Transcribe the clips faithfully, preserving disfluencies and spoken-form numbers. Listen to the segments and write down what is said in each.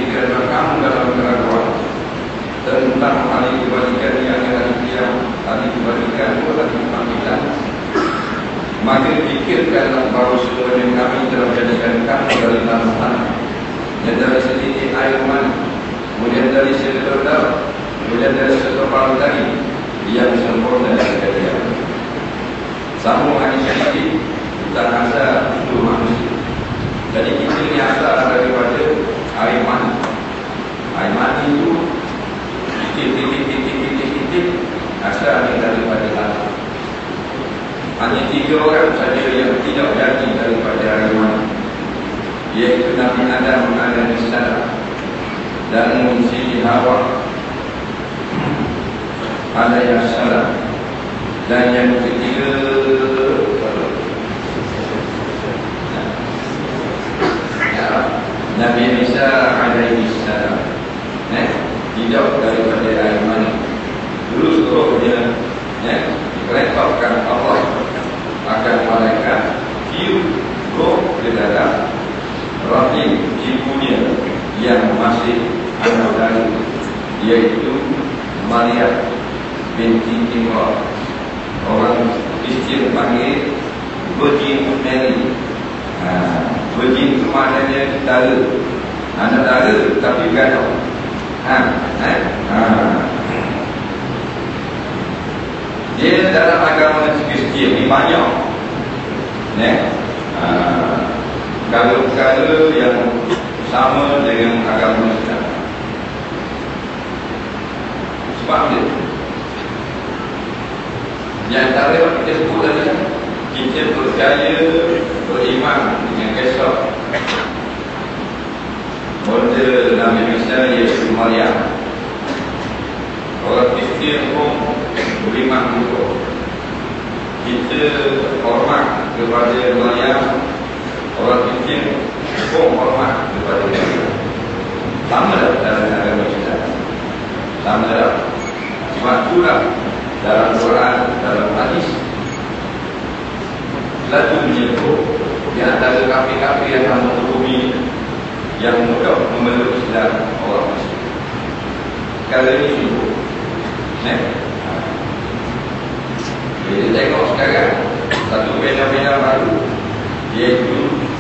kerana kamu dalam keraguan tentang hari kebalikan yang hari kiamat, hari kebalikan itu hari panggilan, maka fikirkanlah bahawa sebenarnya kami telah jadikan kamu dari tanah-tanah, yang dari setitik air mani, kemudian dari sehelai darah, kemudian dari sekepal tadi yang sempurna dan kejadian. Sambung hadis ini kita rasa untuk manusia. Jadi kita ini asal daripada air mani. Air mani itu titik-titik-titik-titik asal daripada tanah. Hanya tiga orang saja yang tidak jadi daripada air mani, iaitu Nabi Adam alaihi salam dan Siti Hawa alaihi salam, dan yang ketiga Nabi Isa alaihi salam, eh, tidak daripada air mani. Dulu seluruhnya eh, diperintahkan Allah akan malaikat tiup roh ke dalam rahim ibunya yang masih anak dari, iaitu Maryam binti Imran. Orang Kristian panggil Virgin Mary. Ha, Virgin itu maknanya dara, anak dara tapi gaduh. Ha, eh? ha. Dia dalam agama Kristian ni banyak, eh? ha. Perkara-perkara yang sama dengan agama Islam. Sebab dia di antara yang kita sebut tadi, kita percaya, beriman dengan kisah model Nabi Isa iaitu Maryam. Orang Kristian pun beriman juga. Kita hormat kepada Maryam. Orang Kristian pun hormat kepada Maryam. Sama dah dalam agama Islam. Sama dah. Sebab itulah dalam Quran, dalam hadis selalu menyebut di antara kafir-kafir yang akan menghubungi yang mudah memeluk Islam orang Muslim. Kali ini sebut, eh? Kita tengok sekarang satu benda-benda baru, iaitu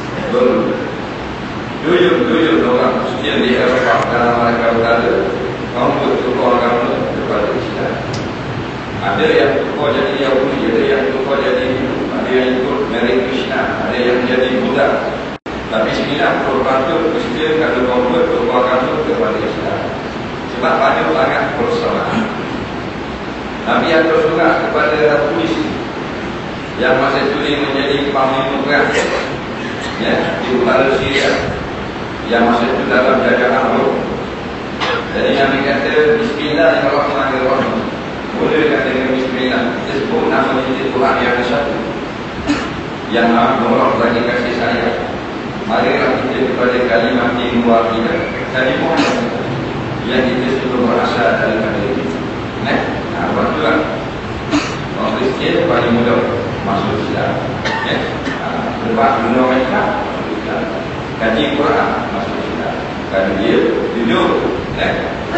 berduyun-duyun orang Muslim di Eropah dalam Amerika Utara membuat tukar agama kepada Islam. Ada yang tukar jadi Yahudi, ada yang tukar jadi Hindu, ada yang ikut Mary Krishna, ada yang jadi Buddha. Tapi sembilan puluh peratus Kristian kalau convert tukar agama kepada Islam. Sebab banyak sangat persoalan. Nabi ada surat kepada Ratulis yang masa itu menjadi pemimpin ya, di utara Syria, yang masa itu dalam jajahan Rom. Jadi Nabi kata Bismillahirrahmanirrahim. Boleh kata dengan Bismillah. Kita sebut nama kita Tuhan yang satu, yang maha menolak bagi kasih sayang. Marilah kita kepada kalimat timur kita, kalimat yang kita sudah berasal daripada itu. Eh? Nah, betul. Orang Kristian paling mudah masuk Islam. Eh? Sebab menurut mereka masuk Islam. Kaji Quran masuk Islam. Kerana dia jujur. Eh?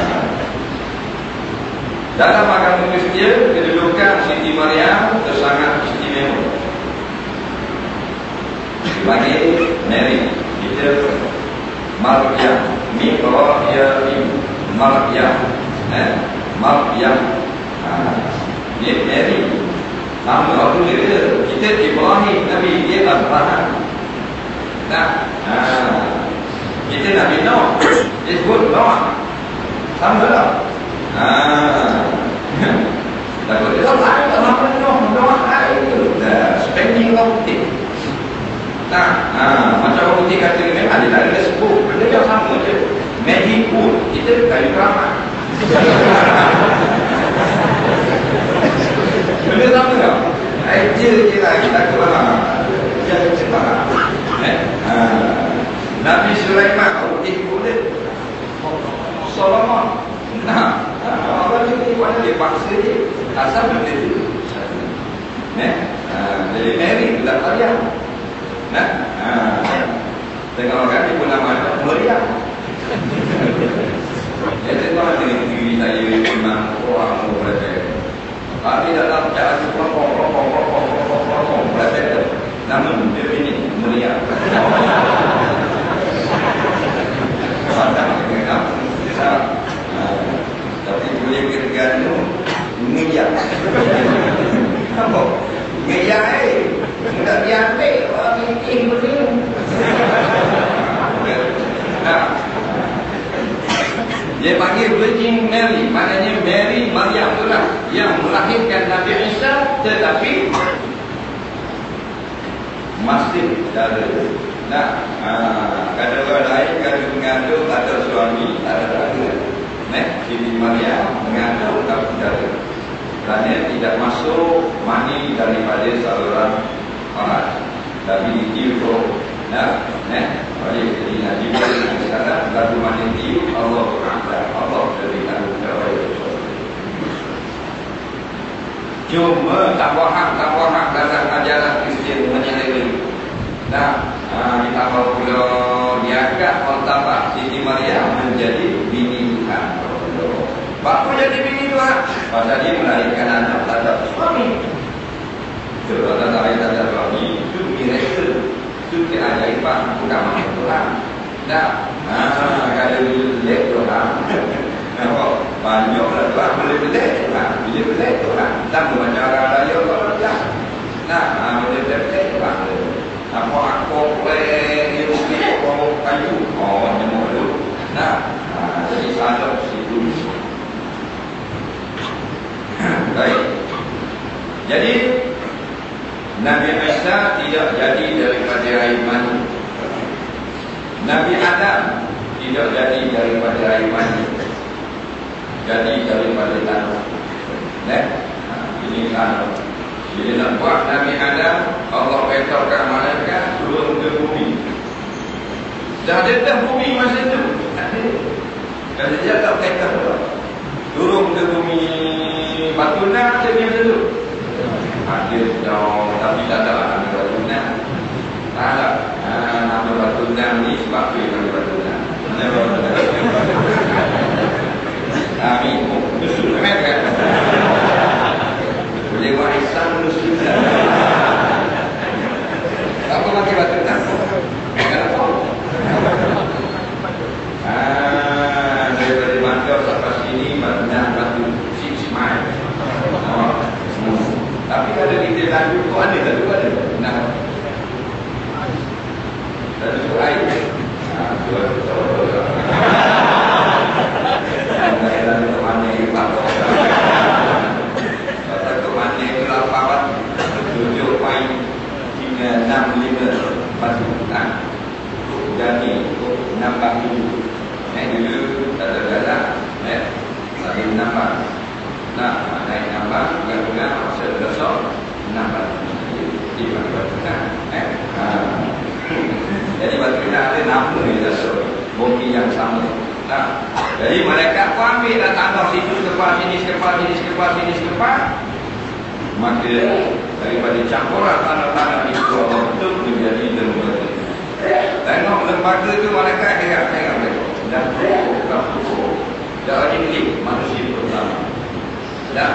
Dalam agama Kristian, kedudukan Siti Maryam sangat istimewa. Dipanggil Mary, kita Maryam, Mi'rajim, Maryam, eh, Maryam. Dia Mary. Nama aku dia. Kita Ibrahim Nabi, dia Abraham. Nah, kita Nabi Nuh, dia sebut Noah. Sama tak? Ah, takut dia tak ada apa Nuh, Noah air. Dah, spending orang putih. Nah, ah, macam orang putih kata ni memang dia ada sebut. Benda yang sama je. Magic wood, kita kayu keramat. Benda sama tak? Air je je lah, kita kurang. Jangan cepat. Eh? Ah. Nabi Sulaiman, putih kulit. Solomon. Nah, apa ni mana dia paksa dia? Asal benda tu. Eh? Ah, jadi Mary tidak Maryam. Nah, ah. Tengok orang ni pun nama dia Maryam. Padang dengan apa? Tapi boleh kira-kira mengiyak. Apa? Mengiyak eh. Tak diambil. Orang ini boleh. Nah. Dia panggil Virgin Mary. Maknanya Mary Maryam itulah yang melahirkan Nabi Isa, tetapi masih dara. Nah, aa, kata orang lain, kata mengandung atau suami tak ada dara. Nah, Siti Maryam mengandung tapi dara. Kerana tidak masuk mani daripada saluran panas. Tapi diukur. Nah, nah, oleh jadi Nabi Muhammad sekarang lagu mani diu Allah Taala, Allah berikan kepada. Cuma tak faham, tak faham dalam ajaran Kristian menyeleweng. Nah, ditambah pula diangkat martabat Siti Maryam menjadi bini Tuhan. Apa jadi bini Tuhan? Pasal dia melahirkan anak tak ada suami. Kalau tak ada suami, itu miracle. Itu keajaiban, bukan makhluk Tuhan. Nah, kalau boleh Tuhan, nampak banyaklah Tuhan boleh boleh Tuhan, boleh boleh Tuhan. Tak macam orang raya kalau dia. Nah, boleh boleh Tuhan. Apa aku boleh dia mungkin bawa kayu, oh jemur dulu. Nah, jadi ada situ. Baik. Jadi Nabi Isa tidak jadi daripada air mani. Nabi Adam tidak jadi daripada air mani. Jadi daripada tanah. Nah, ini tanah. Bila nak buat Nabi Adam, Allah beritahukan malaikat turun ke bumi. Dah ada dah bumi masa itu. Kalau dia tak beritahu, turun ke bumi batu nak jadi masa itu. Ada jauh, tapi tak ada nama batu nak. Tak ada. Nama batu nak ni sebab apa nama batu nak? Amin. Betul kan? Boleh buat Islam Muslim. Apa pakai batu tak? Kenapa? Ah, daripada bandar sampai sini banyak batu six mile. Oh. Tapi kalau kita lalu tu ada tak tu ada? Nah. Lalu tu air. Ah, tu ada. Lalu tu mana batu? Mana kelaparan tujuh poin hingga enam lima batu nah dan ni nambah dulu eh dulu tak ada jalan eh lagi nambah nah naik nambah gabungan masa besok nambah di batu nah eh jadi batu nah ada nama ni besok bumi yang sama. Nah jadi mereka pun ambil dah tambah situ sekepas sini sekepas sini sekepas sini sekepas. Maka daripada campuran tanah-tanah itu Allah bentuk menjadi lembaga. Tengok lembaga itu mereka heran tengok mereka. Dan bukan pokok. Dan ini manusia pertama. Dan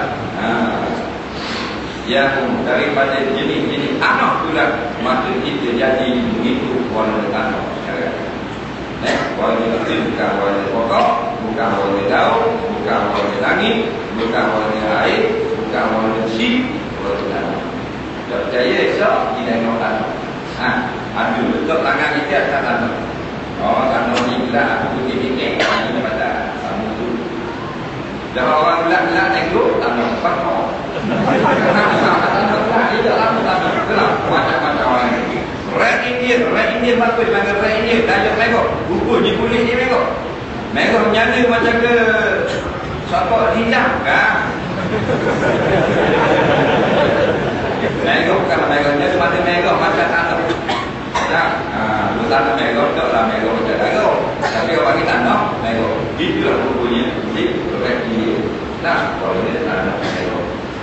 yang daripada jenis-jenis anak pula, maka kita jadi begitu warna tanah sekarang. Eh, warna itu bukan warna pokok, bukan warna daun, bukan warna langit, bukan warna air, bukan warna si, warna tanah. Tak percaya esok kita tengok tanah. Ha, ada betul tangan kita atas tanah. Oh, tanah ni pula aku fikir-fikir ini pada sama tu. Dah orang belak-belak tengok tanah sepatah. Kenapa tanah belak tidak lama tanah. Kenapa? Macam-macam orang ini. Red Indian, Red Indian bagus panggil Red Indian. Tajak mereka, buku ni kulit ni mereka. Mereka menyala macam ke siapa hilang kan? Mereka bukan mereka, dia semata mereka macam tanah. Nah, lu tanah mereka, tak lah mereka macam tanah. Tapi orang kita tanah mereka. Itulah bukunya di Red Indian. Nah, kalau dia tanah mereka.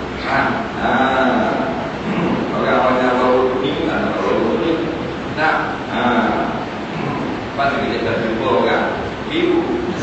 Ah, orang-orang yang baru ni, anak baru ni. Nah, ah, lepas tu kita terjumpa orang ibu.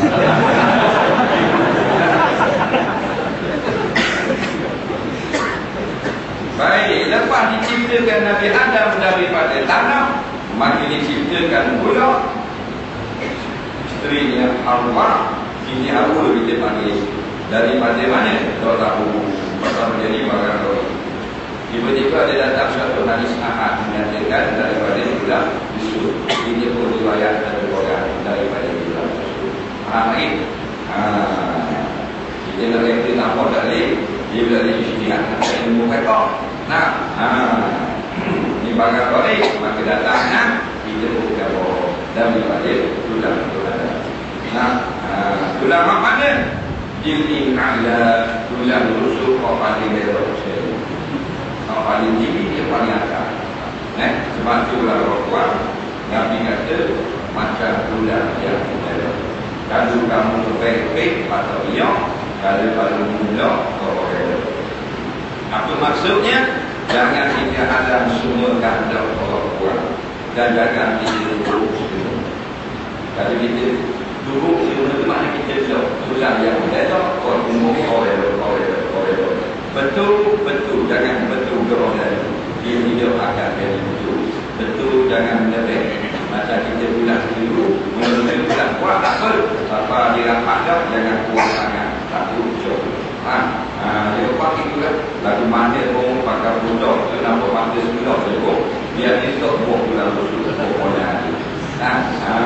Baik, lepas diciptakan Nabi Adam daripada tanah, maka diciptakan pula Isterinya Hawa, ini Hawa kita panggil. Daripada mana? Tak tahu. Pasal menjadi barang doi. Tiba-tiba ada datang satu hadis ahad menyatakan daripada bulan Yusuf. Ini pun riwayat dari orang daripada bulan Yusuf. Faham lagi? Haa. Kita nak reka nampak dalil. Dia bila dia isytihat nak ilmu mereka. Nah, haa. Ini barang doi. Maka datangnya kita buka bawah. Dan daripada bulan bulan. Nah, haa. Bulan mana? Jilni ala bulan rusuk kau paling lebar sekali. Kau paling tinggi dia paling atas. Eh, sebab tu bulan Ramadhan Nabi kata macam bulan yang lebar. Kalau kamu baik-baik atau iya, kalau kalau mula kau lebar. Apa maksudnya? Jangan kita ada semua kehendak orang dan jangan kita duduk semua. Kalau kita duduk semua itu mana kita duduk tulang yang lebar, orang umum oleh oleh oleh betul betul jangan betul gerong dari dia hidup akan jadi betul betul jangan lebih macam kita bilang dulu menurut bilang kuat tak apa apa dia rapat dah jangan kuat sangat satu jauh ha dia pakai juga lagi mandi pun pakai budak tu nampak mandi semula je pun biar dia tak buat bulan rusuk pokoknya ha ha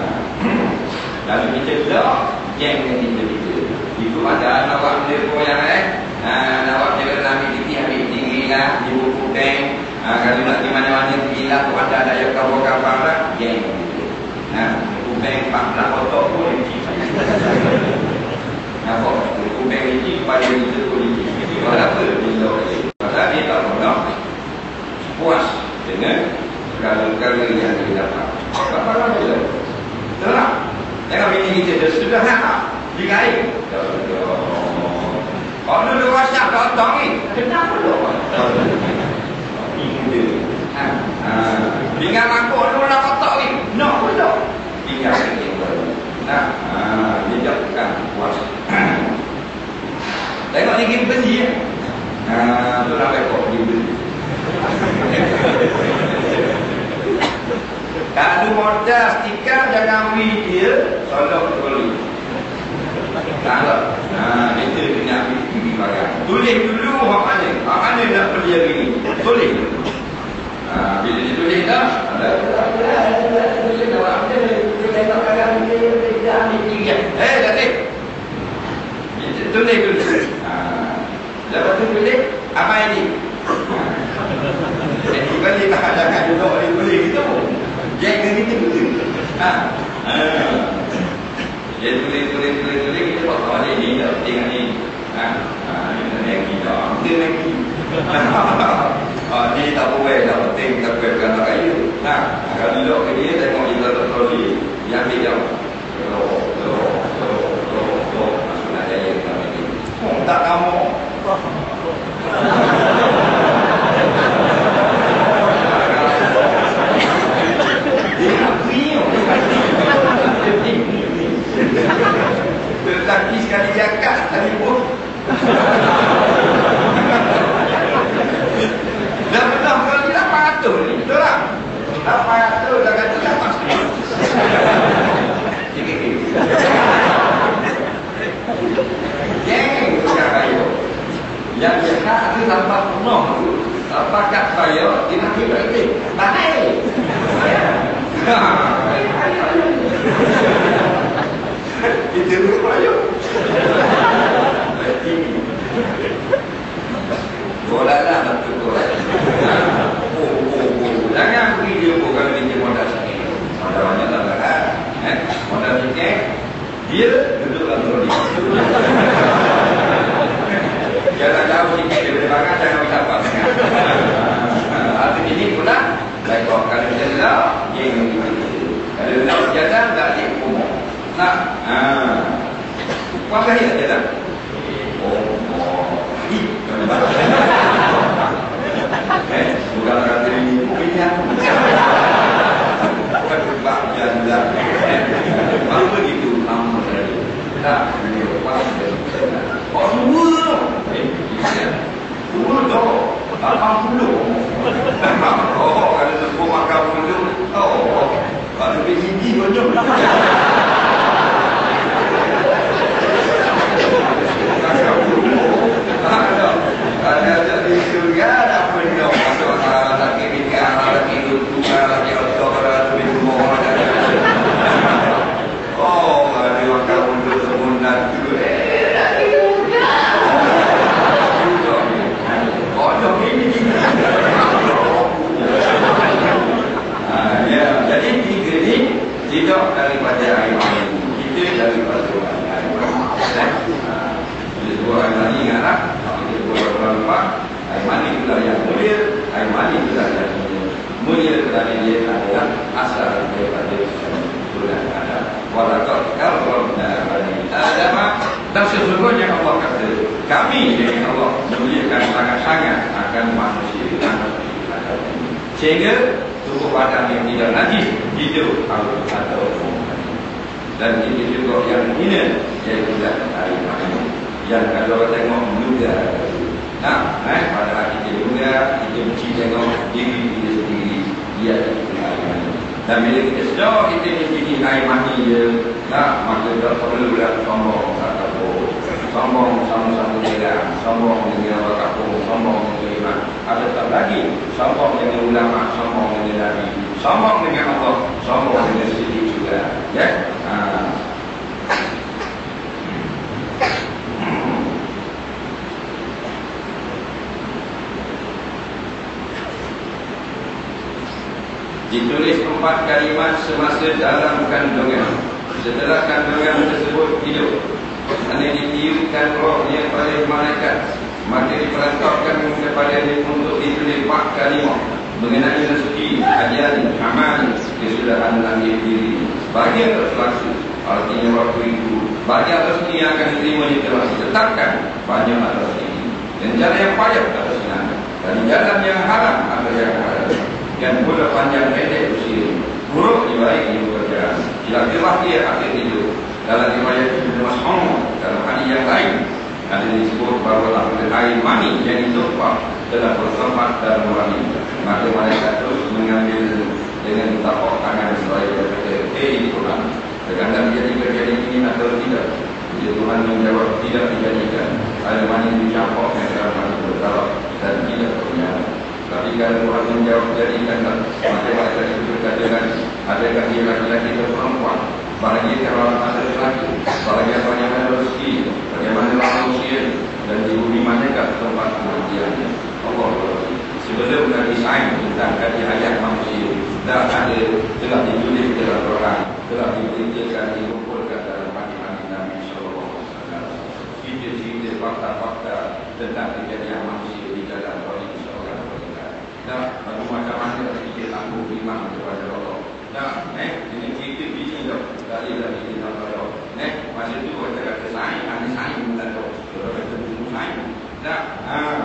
lalu kita dah yang kita kita itu ada awak dia pun yang eh Nah, awak jaga Nabi tinggi, ambil tinggi lah, di buku tank. Ah, kalau nak di mana-mana gila, tu ada ada yang kapal-kapal lah, yang gitu. Nah, buku tank empat belas kotak pun licin. Nampak? Buku tank licin, pada itu pun licin. Sebab apa? Bila pasal dia tak pernah puas dengan segala-gala yang dia dapat. Tak pernah bila. Terang. Jangan bini kita sudah nak dikain. Kalau dulu wasak tak tahu ni, kenapa dulu? Ini dia. Tinggal aku dulu nak kotak ni, nak pula. Tinggal ni baru. Nah, dia jatuhkan puas. Tengok ni game beli ya. Nah, tu nak rekod game beli. Kalau modal stiker jangan beli dia, soalnya beli. Tak. Nah, itu kena pergi barang. Tulis dulu hak mana? Hak mana nak pergi hari ni? Tulis. Ah, bila ditulis dah, ada ada tulis dah apa dia? Kita tengok barang dia dia ambil tiga. Eh, tadi. Tulis dulu. Ah. Lepas tu tulis apa ini? Jadi balik tak ada juga boleh tulis gitu. Jangan gitu betul. Ah. Ah. Dia tulis-tulis-tulis-tulis kita buat kawan dia ni tak penting ni. Ha, ni nak lagi dah. Dia lagi. Dia tak boleh, tak penting, tak boleh berkata kayu. Ha, kalau duduk ke dia, tengok kita tertoli. Dia ambil jam. Teruk, teruk, teruk, teruk, teruk. Masuklah jaya kita ambil ni. Oh, tak kamu. Dia nak kriuk. Tetapi sekali jakat tadi pun dah benar kalau dia lapan ratus ni betul tak? lapan ratus dah kata lapan ratus yang yang kayu yang jahat itu tanpa penuh tanpa kat saya dia nak kira ini baik itu dulu ayo. Bola lah betul bola. Oh oh oh. Jangan pergi dia pun kalau dia modal sikit. Modal banyak tak lah. Eh, modal sikit. Dia duduk dalam troli. Jangan jauh sikit daripada belakang jangan bisa apa sangat. Arti ini pula baik kalau kita dah yang kalau nak sejadah tak dia umum. Nah, ah, apa dia jalan? Oh, oh, ini, eh, bukan kata ini, punya, bukan sebab jalan, baru begitu, lama sekali. Tak, ini apa? Oh, semua, eh, semua tu, lapan puluh. Oh, kalau semua makan puluh, oh, kalau begini banyak. Dan sesungguhnya Allah kata, kami dari Allah muliakan sangat-sangat akan manusia manusia sehingga tubuh badan yang tidak najis hidup atau dan ini juga yang hina iaitu air mani yang kalau tengok muda. Nah, eh, pada kita juga kita mesti tengok diri kita sendiri dia air mani. Dan bila kita sedar kita mesti air mani je, nah maka tak perlulah sombong atau sombong sama-sama jalan, sombong dengan orang kampung, sombong dengan iman. Ada tak lagi sombong dengan ulama, sombong dengan nabi, sombong dengan Allah, sombong dengan sendiri juga. Ya. Ha. Ditulis empat kalimat semasa dalam kandungan. Setelah kandungan tersebut hidup, hanya ditiupkan roh yang pada malaikat, maka diperantaukan kepada dia untuk ditulis empat kalimat mengenai rezeki, ajal, amal, kesudahan langit diri. Bagi yang terselaksu, artinya waktu itu banyak rezeki yang akan diterima di telah ditetapkan, banyak rezeki. Dan jalan yang payah atau senang, dan jalan yang haram atau yang haram, dan pula panjang pendek usia, buruk di baik di pekerjaan, hilang dia akhir hidup. Dalam riwayat Ibnu Mas'ud dalam hadis yang lain ada disebut bahawa air mani yang ditumpah telah bertempat dalam wangi, maka malaikat terus mengambil dengan tapak tangan seraya berkata, "Hei Tuhan, terkadang dijadikan jadi ini atau tidak?" Jadi Tuhan menjawab, "Tidak dijadikan. Air mani dicampur dengan mani berdarah dan tidak bernyala." Tapi kalau Tuhan menjawab jadikanlah, maka malaikat itu berkata, "Adakah dia laki-laki atau perempuan? Bahagia kalau ada lelaki, bahagia bagaimana rezeki, bagaimana manusia, dan di bumi manakah tempat kematiannya?" Allah berkata, sebelum Nabi Sa'id tentang kaji ayat manusia, dah ada, telah ditulis dalam Quran, telah diberitakan, dikumpulkan dalam hadis-hadis Nabi Sallallahu Alaihi Wasallam. Cerita-cerita fakta-fakta tentang kejadian manusia di dalam bagi seorang wanita. Dan macam mana kita tangguh iman kepada Allah. Nah, eh, ini cerita biji dah. Dari dari kita tahu. Nek, masa tu kita kata sains, ada sains bukan tu. Kita kata buku sains. Nah, ah.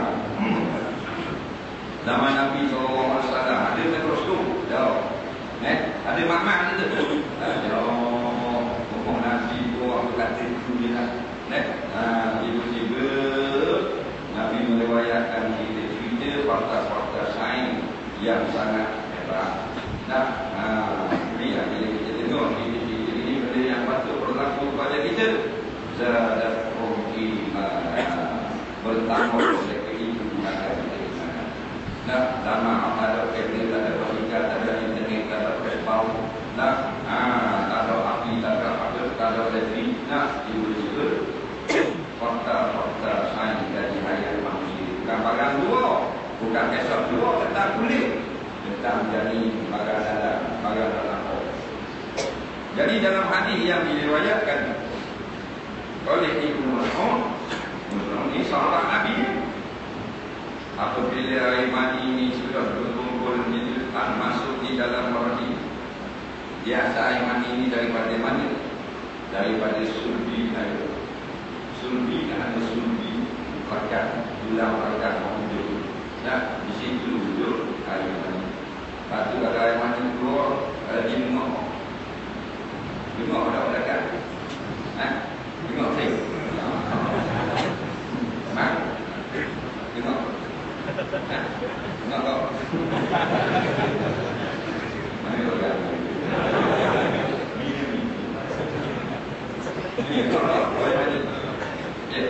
Zaman Nabi Sallallahu Alaihi Wasallam ada terus tu. Dah. Nek, ada makna ada tu. Ya, ngomong nasi tu aku kata tu dia lah. Nek, ah, tiba-tiba Nabi meriwayatkan cerita-cerita fakta-fakta sains yang sangat hebat. Nah, ah, ini ya, bila kita tengok cerita-cerita ini benda yang patut berlaku pada kita. Zadat rohki bertambah oleh kehidupan kita. Nah, lama ada kabel, ada logika, ada internet, ada Facebook. Nah, ah, ada api, ada apa, ada listrik. Nah, tiba-tiba fakta-fakta sains dari hayat manusia. Gambaran dua, bukan kisah dua tentang kulit, tentang janin, bagian dalam, bagian dalam. Jadi dalam hadis yang diriwayatkan oleh Ibnu Mas'ud, ini sahabat Nabi, apabila air mani ini sudah berkumpul diletakkan masuk di dalam rahim, biasa air mani ini daripada mana? Daripada sulbi air. Sulbi kan ada sulbi rakat, tulang rakat hidup. Nah, di situ duduk air mani. Lepas tu ada air mani keluar, ada di tengok. Tengok ada-ada kan? Eh? Tengok saya. Mak? Tengok. Eh? Tengok kau. Mana kau kan? Ini kau tak boleh mani. Ya.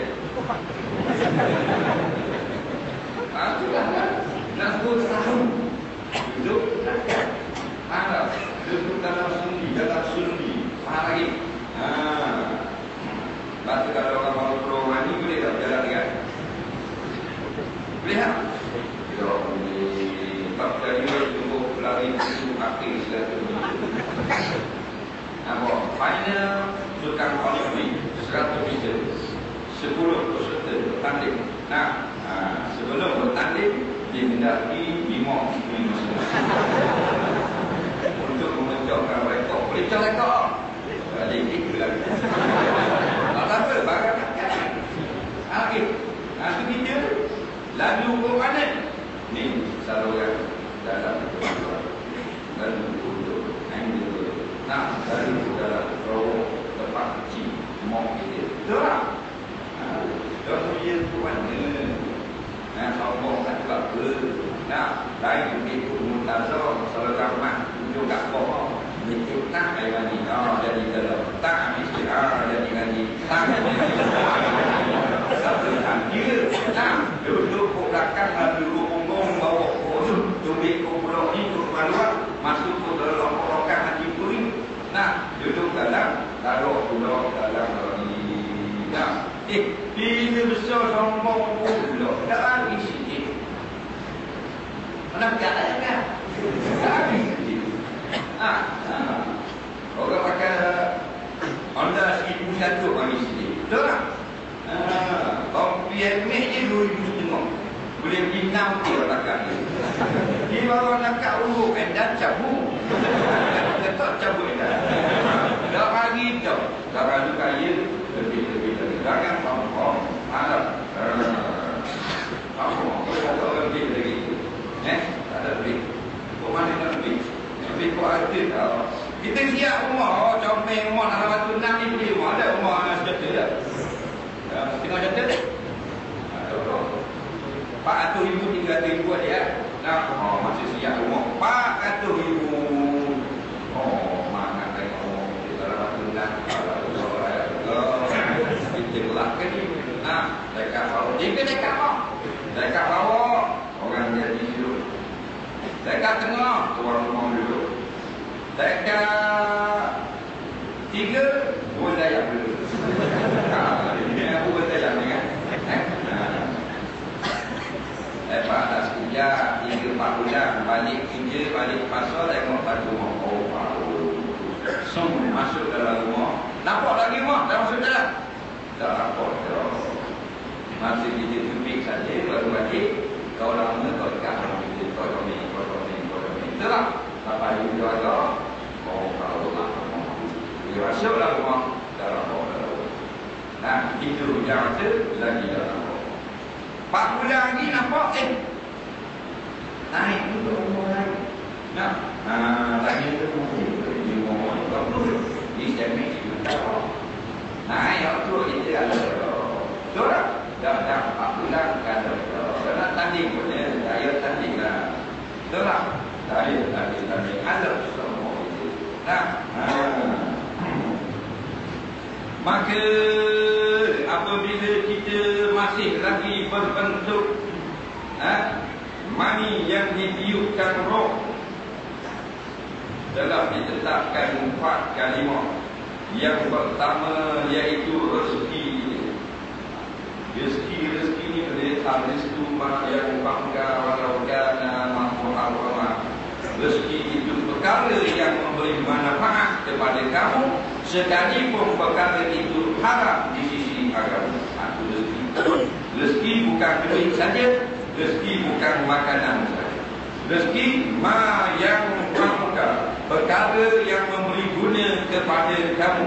Aku dah nak sepuluh tahun duduk marah, duduk dalam sundi, dalam sundi, marah lagi. Haa, lepas tu kalau orang baru pro mani boleh tak jalan dengan? Boleh tak? Kita boleh. Lepas dari tunggu lari tunggu akhir silaturahmi. Nampak? Final tukang Olimpik seratus meter, sepuluh peserta bertanding. Nah, ha, sebelum bertanding dihindari lima lima untuk memecahkan rekod. Boleh pecah rekod? Jadi itu lagi. Tak apa, barang Betul tak? Dan dia tu mana? Nah, sombong tak juga apa. Nah, lain itu muntazah masalah ramah tunjuk kat bawah. Itu tak kayak ni. Oh, jadi kalau tak mesti ah jadi ngaji. Tak jadi. Satu dia. Nah, duduk ke belakang ada dulu punggung bawa kodoh, tubik kodoh ni tu keluar masuk ke dalam rokan haji kuring. Nah, duduk dalam taruh kodoh dalam ni. Nah, eh, dia besar sombong pula. Tak lagi sikit. Mana tak ada kan? Tak lagi sikit. Ah, ah. Orang pakai Honda seribu satu kami sikit. Betul tak? Ah, kalau P M H je dua ribu setengah. Boleh pergi enam dia belakang dia. Dia bawa nak kat uruk kan dan cabut. Tetap cabut dah. Dah lagi tu. Dah raju kaya lebih-lebih dari jangan faham. Ada. Faham. Kalau lebih lagi. Eh, tak ada lebih. Kau mana nak lebih? Lebih kau ada tau. Kita siap rumah, comel rumah dalam waktu enam ni beli rumah ada rumah sejuta dah. Tengok juta dah. empat ratus ribu, tiga ratus ribu ada. Nah, oh, masih siap rumah empat ratus ribu. Oh, mana tengok kita dalam waktu enam kalau kita gelapkan ni. Nah, dekat bawah. Jika dekat bawah. Dekat bawah orang jadi duduk. Dekat tengah tuan rumah duduk. Dekat tiga boleh dayak dulu. Ini aku berdayak ni kan. Lepas dah sekejap tiga empat bulan balik kerja, balik pasar, tengok kat rumah. Oh, baru semua masuk dalam rumah. Nampak lagi rumah dah masuk dalam. Tak nampak dah. Masih kerja tubik saja baru balik. Kau lama kau ikat orang kerja. Kau ni, kau ni, kau ni. Betul tak? Sampai dia ada. Oh, kalau nak rumah. Dia masuklah rumah dalam rumah. Nah, itu yang ada lagi dalam rumah. Empat bulan lagi nampak eh. Naik untuk umur lagi. Nah, nah lagi itu mungkin di umur ni tak perlu. Di sini kita tahu. Naik waktu itu ada. Betul tak? Dah dah empat bulan kan ada. Karena tanding pun ya, saya tanding lah. Betul tak? Saya tanding tanding ada semua itu. Nah, maka apabila kita masih lagi berbentuk ha, mani yang ditiupkan roh, telah ditetapkan empat kalimah. Yang pertama iaitu rezeki. Rezeki-rezeki ini adalah rezeki yang bangga walau kana mahmu'awamah. Rezeki itu perkara yang memberi manfaat kepada kamu, sekalipun perkara itu haram di sisi agama. Itu rezeki. Rezeki bukan duit saja, rezeki bukan makanan saja. Rezeki ma yang bangga, perkara yang memberi guna kepada kamu.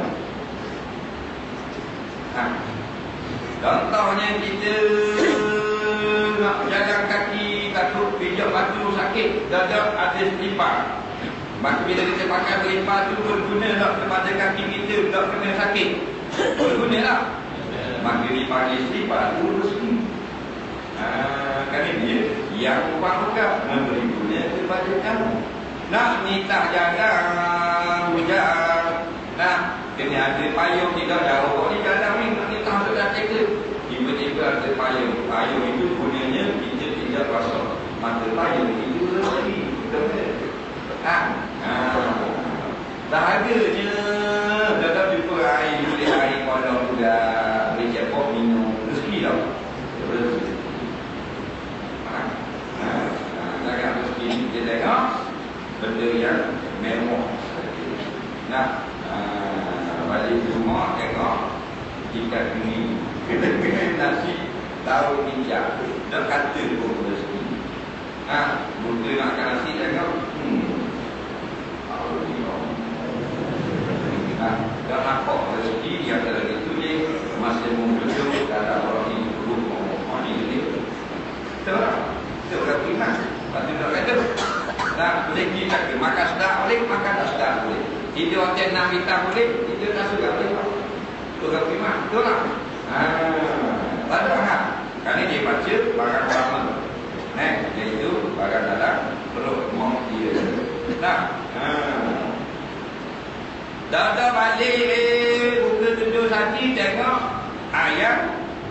Ha. Contohnya kita nak jalan kaki, takut pijak batu sakit, dadak ada selipar. Maka bila kita pakai selipar tu berguna tak kepada kaki kita, tak kena sakit. Berguna tak? Maka dipanggil selipar tu rezeki. Haa, kan ini yang bangga memberi guna kepada kamu. Nak minta jalan hujan, nak kena ada payung tidak jauh ni jalan ni nak minta masuk dah tekad. Tiba-tiba ada payung. Payung itu gunanya kita tidak rasa mata payung itu rezeki. Betul. Ha. Ha. Dahaganya dalam jumpa air, boleh air kolam juga, boleh cepok minum, rezeki tau. Rezeki. Ha. Ha. Jangan rezeki ni kita tengok benda yang mewah. Nah, uh, balik rumah tengok ikan ini, kita kena nasi tahu minyak, dah kata pun rezeki. Nah, buka nak makan nasi tengok, hmm, tahu ni orang. Nah, dah nampak rezeki yang dalam itu ni masih menghidup dalam orang ini belum orang ini ni. Betul tak? Kita berapa iman? Lepas tu dah kata, nah, boleh kita makan sedap boleh, makan tak sedap boleh. Tidur hotel enam bintang boleh, tidur tak suka boleh. Itu berapa iman? betul lah. Haa, tak ada hak. Kerana dia baca barang lama. Nah, iaitu barang dalam perut maut dia. Nah, haa. Dah dah balik buka tujuh saji tengok ayat.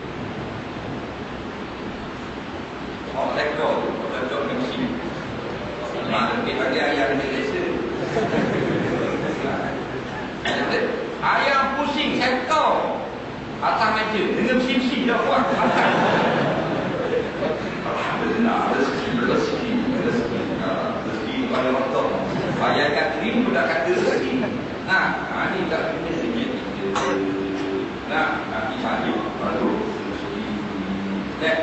Oh, lekor, lekor kecil. Mana kita bagi ayat Malaysia. Ayam pusing sektor atas meja dengan sisi dah buat alhamdulillah rezeki rezeki rezeki rezeki pada waktu ayat katrim sudah kata rezeki. Nah, ini tak punya sedikit nah, nanti maju baru rezeki dek.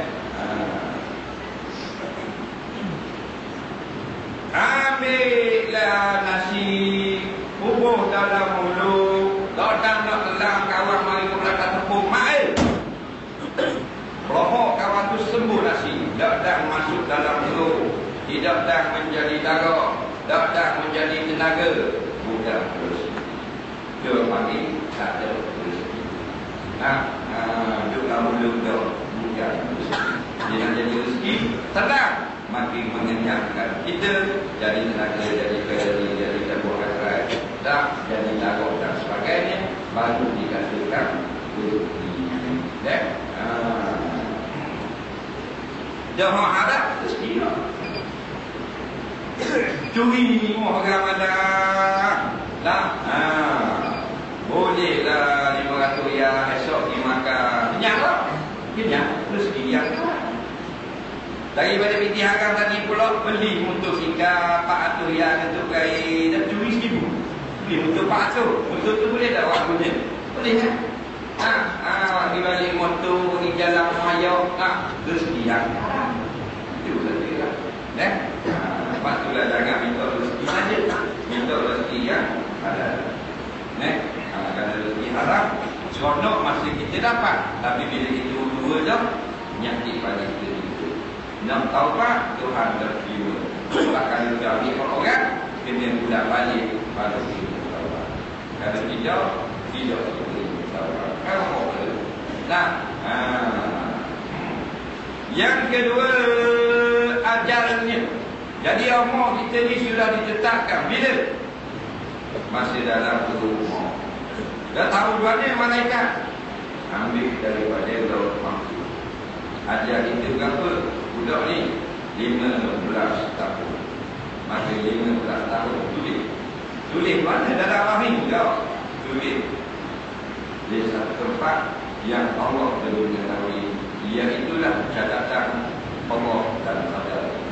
Ambillah nasi bubuh dalam mulut, datang nak telang kawan mari ke belakang tepung main. Rohok kawan tu sembuh nasi, datang masuk dalam mulut, tidak datang menjadi darah, datang menjadi tenaga, bukan rezeki. Dia panggil tak ada rezeki. Nah, duduk dalam mulut tu bukan rezeki. Dia jadi rezeki, tenang. Makin mengenyangkan kita, jadi tenaga, jadi kalori, jadi karbohidrat, tak jadi darah dan sebagainya, baru dikatakan rezeki. Dek, jangan harap rezeki lah. Curi lima gram ada, tak? Bolehlah lima ratus riyal esok dimakan, kenyang lah, kenyang rezeki yang kan. Daripada binti hakam tadi pula beli motosikal empat ratus riyal untuk gaya dan curi seribu. Beli motor empat ratus. Motor tu boleh tak awak guna? Boleh kan? Ha, ha, pergi balik motor, pergi jalan mayok, ha, rezeki yang haram. Itu saja lah. Eh? Ha, lepas tu lah jangan minta rezeki saja. Minta rezeki yang halal. Eh? Ha, kerana rezeki haram, seronok masih kita dapat. Tapi bila kita dua dah, nyakit pada kita. Nak taubat Tuhan terima. Bahkan kita ambil orang kena pulang balik pada kita taubat. Kalau tidak, tidak kita taubat. Kalau boleh. Nah, haa. Yang kedua ajalnya. Jadi umur kita ni sudah ditetapkan bila? Masih dalam tubuh umur. Dah tahu mana malaikat? Ambil daripada laut mahfuz. Ajal kita berapa? Budak ni lima belas tahun. Maka lima belas tahun tulis. Tulis mana dalam rahim kau? Tulis di satu tempat yang Allah belum mengetahui. Iaitulah catatan Allah dalam sadar kita.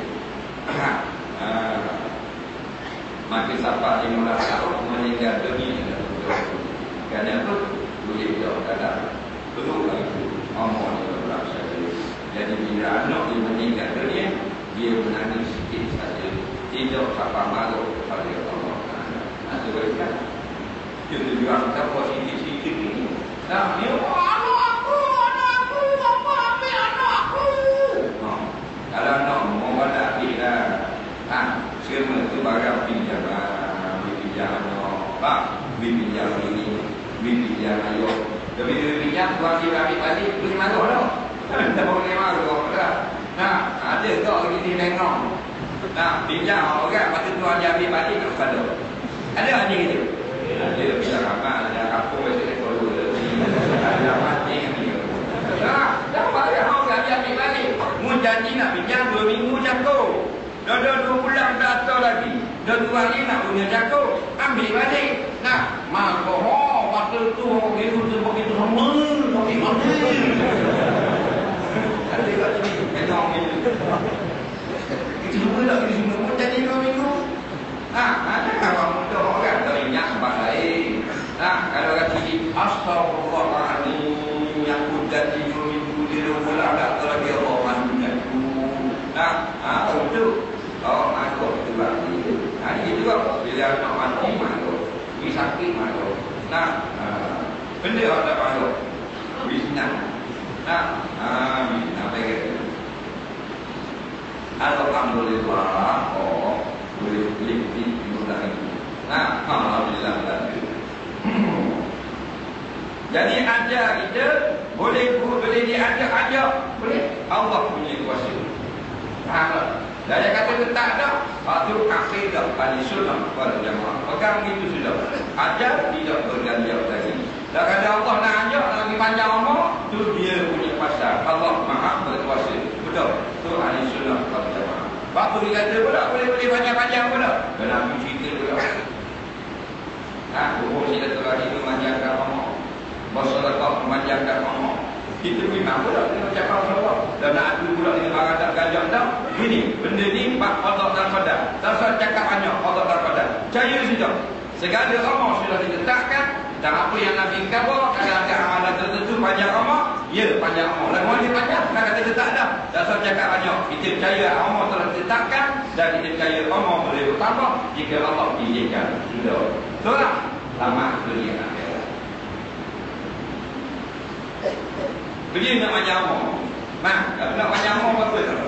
Maka siapa lima belas tahun meninggal dunia. Kerana apa? Tulis jauh dalam perlu lagi umur lima belas tahun. Jadi bila anak dia meninggal dunia, dia menangis sikit saja, tidak sampai malu kepada Allah. Nah, sebab kan kita juga kita positif sikit ini. Nah, dia anak aku, anak aku, bapa ambil anak aku. Oh, kalau anak mau ada ambil dah. Ha, semua tu barang pinjam, pinjam anak, pak, pinjam ini, pinjam ayah. Bila pinjam, tuan dia ambil balik, boleh malu dah. Tak boleh malu dah. Nah, ada kau lagi di tengok. Nah, pinjam orang, lepas tu tuan dia ambil balik kat pada. Ada ni gitu. Ada bila ramai, ada kampung mesti ekor dua. Ada mati ni. Nah, dah balik orang dia ambil balik. Mu janji nak pinjam dua minggu jatuh. Dah dah dua bulan dah datang lagi. Dah dua hari nak punya jatuh, ambil balik. Nah, mak bohong, waktu tu begitu tu begitu semua, tapi mana? Ada kat sini, kenal ni. Itu semua tak boleh semua pun jadi dua minggu. Ah, ada orang muda orang tak ingat sebab lain. Ah, kalau kata sini, astagfirullahaladzim, yang pun jadi dua minggu dia dua bulan tak lagi Allah mandukan tu. Nah, ah, untuk oh, makhluk itu lagi. Nah, ini juga bila anak mati makhluk, ini sakit makhluk. Nah, ah, benda ada makhluk, bisnah. Nah, amin. Apa kata? Alhamdulillah, oh, boleh boleh dimudah itu. Nah, alhamdulillah. Jadi ajar kita boleh boleh diajak-ajak, boleh. Allah punya kuasa. Faham tak? Dan yang kata tu tak ada, itu akidah ahli sunnah wal jamaah. Pegang itu sudah. Ajar tidak berganjal lagi. Dan kata Allah nak ajak lagi panjang umur, tu dia punya kuasa. Allah Maha berkuasa. Betul. Tu ahli sunnah wal jamaah. Waktu dia kata pula boleh-boleh panjang-panjang pula. Dan Nabi cerita pula. Ha, umur silaturahmi memanjangkan umur. Bersedekah memanjangkan umur. Kita memang pula dengan cakap Allah. Dan nak adu pula dengan barang tak gajah tak. Ini, benda ni bak Allah dan qadar. Tak usah cakap banyak Allah dan qadar. Percaya saja. Segala umur sudah diletakkan. Dan apa yang Nabi kata, kadang-kadang amalan tertentu panjang umur, ya panjang umur. Dan umur dia panjang, nak kata dia tak ada. Tak usah cakap banyak. Kita percaya umur telah diletakkan. Dan kita percaya umur boleh bertambah jika Allah izinkan. Sudah. Betul tak? Lama dunia akhirat. Beli nak panjang umur. Mak, kalau nak panjang umur apa tak?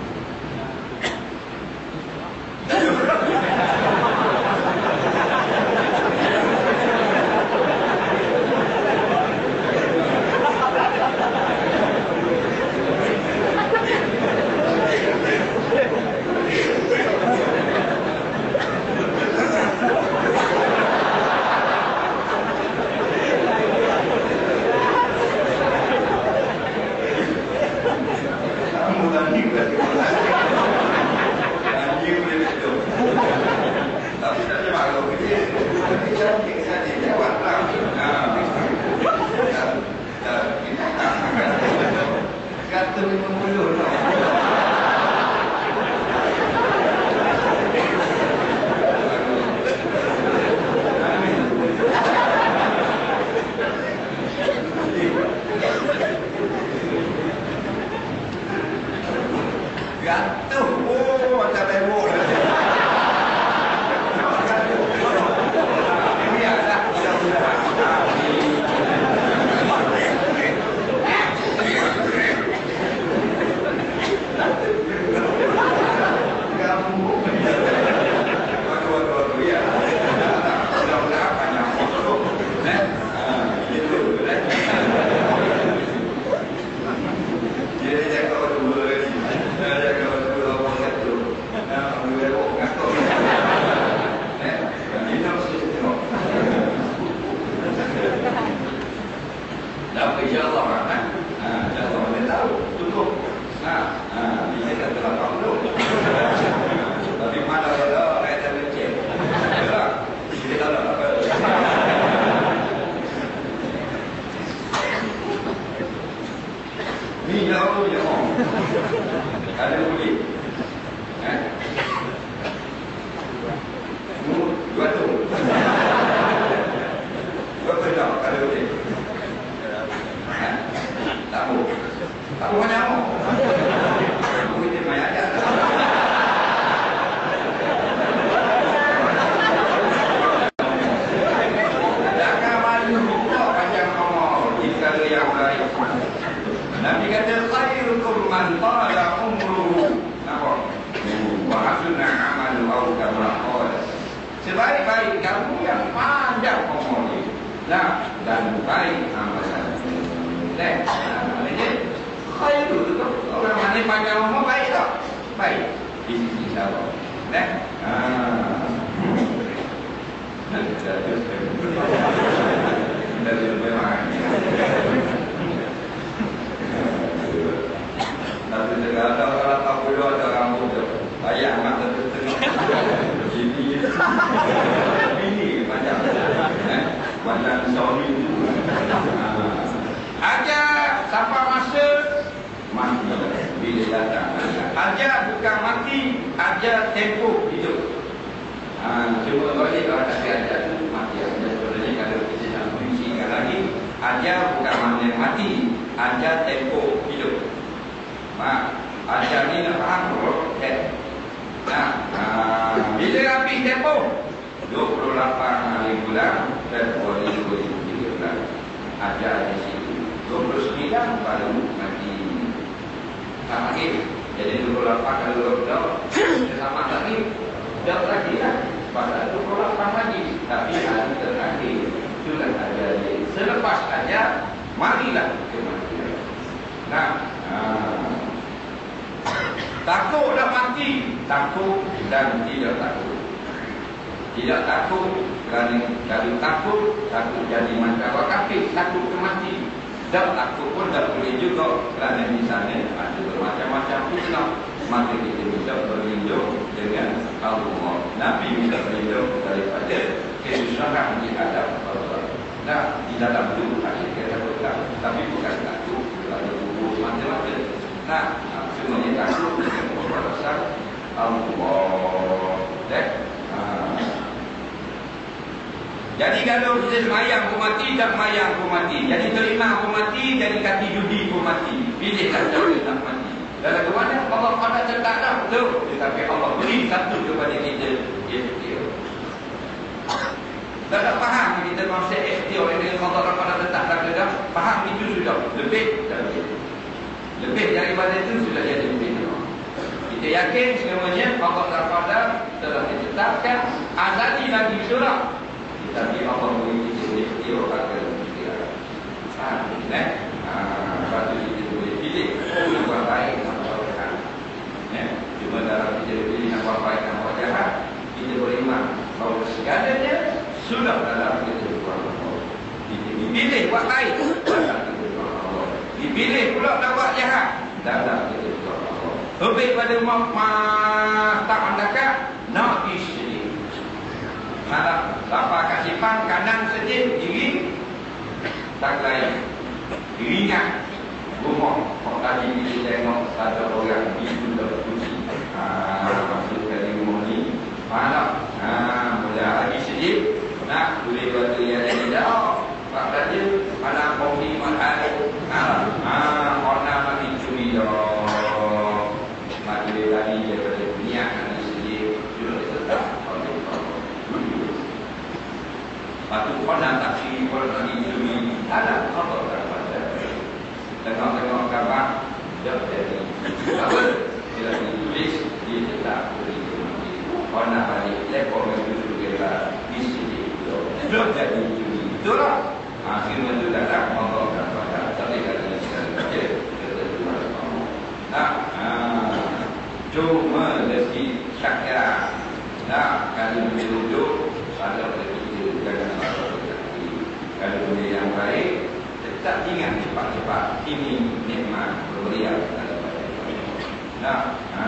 Nabi kata khairukum man tala umruhu. Nampak? Wa hasuna amalu au kama qala. Sebaik-baik kamu yang panjang umurnya. Nah, dan baik amalan. Nah, maknanya khairu itu orang mana panjang umur baik tak? Baik. Di sisi Allah. Nah, ah. Dari memang tapi segala orang tak boleh ada rambut tu ayah mata tertengok ini ini macam eh macam Sony tu aja sampai masa mati bila datang aja bukan mati aja tempoh hidup. Ah, cuma balik kalau tak ada tu mati aja sebenarnya kalau kita nak berisikan lagi aja bukan makna mati aja tempoh hidup. Mak, aja ni nak faham bro? Okay. Nah, ah, bila habis tempoh dua puluh lapan hari bulan Februari dua ribu tiga belas aja di situ dua puluh sembilan baru mati. Tak lagi. Jadi dua puluh lapan kali lockdown sama lagi. Dah lagi lah. Pada dua puluh lapan lagi. Tapi hari terakhir itulah aja di selepas ajal marilah kematian. Nah, ah. Takut dah mati, takut dan tidak takut. Tidak takut kerana kalau takut, takut jadi macam orang kafir, takut ke mati. Tak takut pun tak boleh juga kerana misalnya ada bermacam-macam fitnah. Maka kita bisa berlindung dengan Allah. Nabi bisa berlindung daripada kesusahan di hadap Allah. Nah, di dalam itu akhir kita takutkan, tapi bukan takut kepada kubur macam-macam. Nah, semuanya takut dengan perasaan Allah. Eh? Jadi kalau kita semayang pun mati, tak semayang pun mati. Jadi terima pun mati, jadi kaki judi pun mati. Pilihlah cara nak mati. Dalam kemana Allah ada cakap dah betul. Tetapi Allah beri satu kepada kita, ikhtiar. Tak ada faham kita konsep ikhtiar dengan Allah pada letak pada dah. Faham itu sudah lebih dan lebih. Lebih daripada itu sudah jadi lebih. Kita yakin semuanya Allah Taala telah ditetapkan azali lagi surah. Tapi Allah beri kita ikhtiar akan ikhtiar. Ah, eh? Ah, lepas tu kita boleh pilih yang buat baik dan buat jahat. Eh? Cuma dalam kita pilih yang buat baik dan buat jahat, kita beriman bahawa segalanya sudah dalam kita buat Allah. Kita dipilih buat baik dalam kita buat Allah. Dipilih pula nak buat jahat dalam kita buat Allah. Lebih pada mata andakan nak isi. Malah lapar kat simpang kanan sedih diri tak lain diringat rumah. Kalau tadi kita tengok ada orang itu dah berpuji masuk ke rumah ni malam mula lagi sedih nak boleh buat yang lain dah tak saja malam kopi mahal orang lagi curi dah mati lagi daripada dunia lagi sedih sudah tetap. Patu pandang taksi orang lagi curi ada apa pada tengok-tengok gambar dah jadi apa bila ditulis dia tetap beri warna balik lekor itu juga di sini dah jadi curi itulah akhirnya itu datang Allah pada tapi kalau kita baca nah cuma rezeki syakira nah kalau duduk ada rezeki jangan kalau benda yang baik tetap ingat cepat-cepat ini nikmat pemberian daripada Allah. Nah,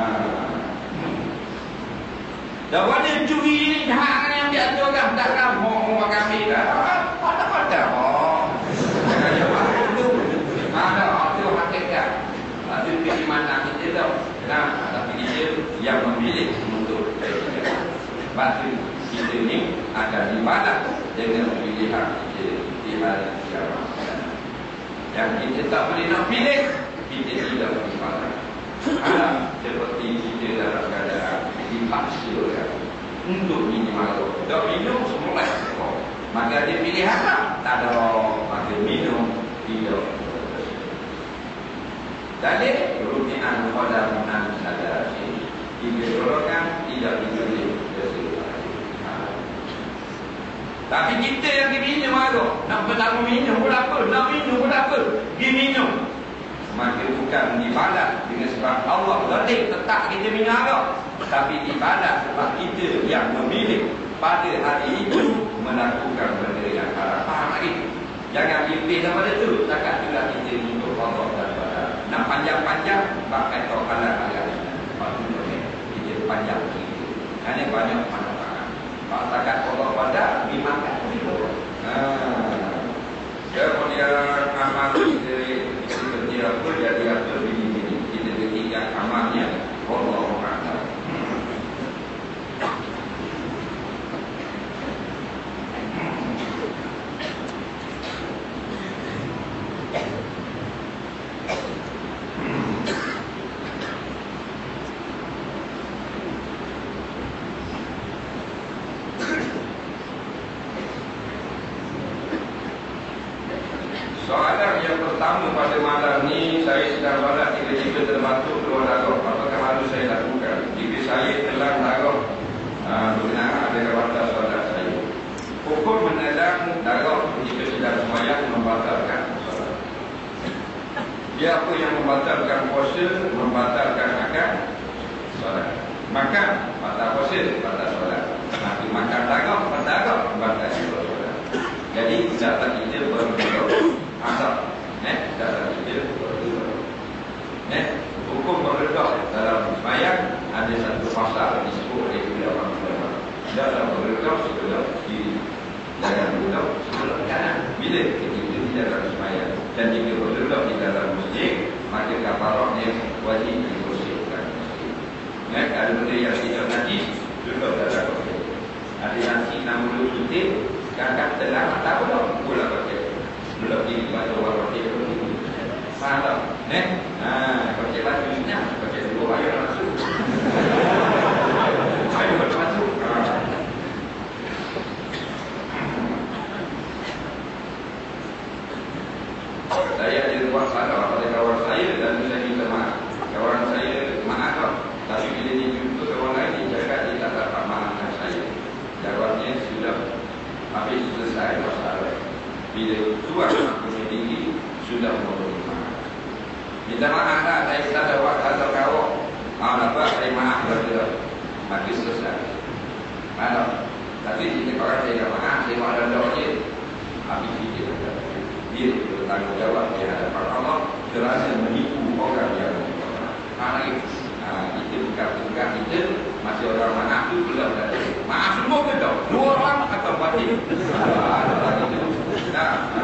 dah ada curi ni jahat yang diaturkan tak kan mau kami dah pada-pada oh jangan jawab itu ada itu hakikat itu keimanan kita tau. Nah, tapi kita yang memilih untuk batu kita ni akan ibadat dengan pilihan kita di hari kiamat. Yang kita tak boleh nak pilih, kita tidak beribadat. Ada seperti kita dalam keadaan dipaksa untuk minimal dah minum semula maka dia pilihan tak? Tak ada maka minum tidak. Dalil rumi'an qadamunan sadari digolongkan tidak dipilih sesuatu. Tapi kita yang diminum ada nak berlaku minum pun apa, nak minum pun apa, diminum maka bukan ibadat dengan sebab Allah latih tetap kita minum ada, tapi ibadat sebab kita yang memilih pada hari itu melakukan benda yang haram. Faham lagi? Jangan pilih daripada itu. Takkan juga kita untuk Allah daripada nak panjang-panjang bahkan kau halal agak kita panjang begitu. Kerana banyak manfaat. Kalau takkan Allah pada dimakan begitu. Kemudian amal kita kita apa jadi apa begini kita ketika amalnya Allah Taala. Dia apa yang membatalkan puasa, membatalkan akan solat. Makan, batal puasa, batal solat. Nanti makan tagak, batal tagak, batal solat. Jadi data kita berbeza asal. Eh, data kita berbeza. Eh, hukum berbeza dalam sembahyang ada satu pasal disebut oleh ulama ulama. Dalam berbeza sebelah kiri, dalam berbeza sebelah kanan. Bila kita di dalam sembahyang dan jika berbeza di dalam masjid, maka kafarahnya wajib dibersihkan masjid. Eh, ada benda yang tidak najis duduk dalam masjid. Ada yang enam puluh detik kadang telah tak boleh pula pakai. Belum di baca orang pakai itu. Faham tak? Eh? Ha, pakai baju ni, pakai dua ayo masuk. Ayo masuk. Ha. Saya ada buat salah pada kawan saya dan saya minta maaf. Kawan saya maaf tak? Tapi bila dia jumpa kawan lain, dia cakap dia tak dapat maafkan saya. Jawabnya sudah habis selesai masalah. Bila tuan aku tinggi sudah memberi maaf. Minta maaf tak? Saya tak ada waktu atau kau. Ah, dapat saya maaf dah. Maka selesai. Maaf. Tapi jika orang saya tak maaf, saya maaf dan doa je. Habis dia kata, dia bertanggungjawab di hadapan Allah kerana menipu orang yang maaf. Ha, kita bukan-bukan kita masih orang maaf tu belum dah. Maaf semua ke tak? Dua orang atau batin? Ada lagi tu. Nah, ha.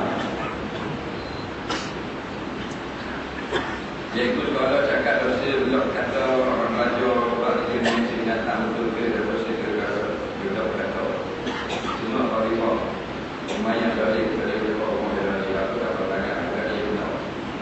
Cikgu kalau cakap dosa belum kata orang belajar bagi Indonesia datang betul ke dosa ke belum kata. Cuma kalau lumayan dari dari orang dari aku dapat tangan agak dia tahu.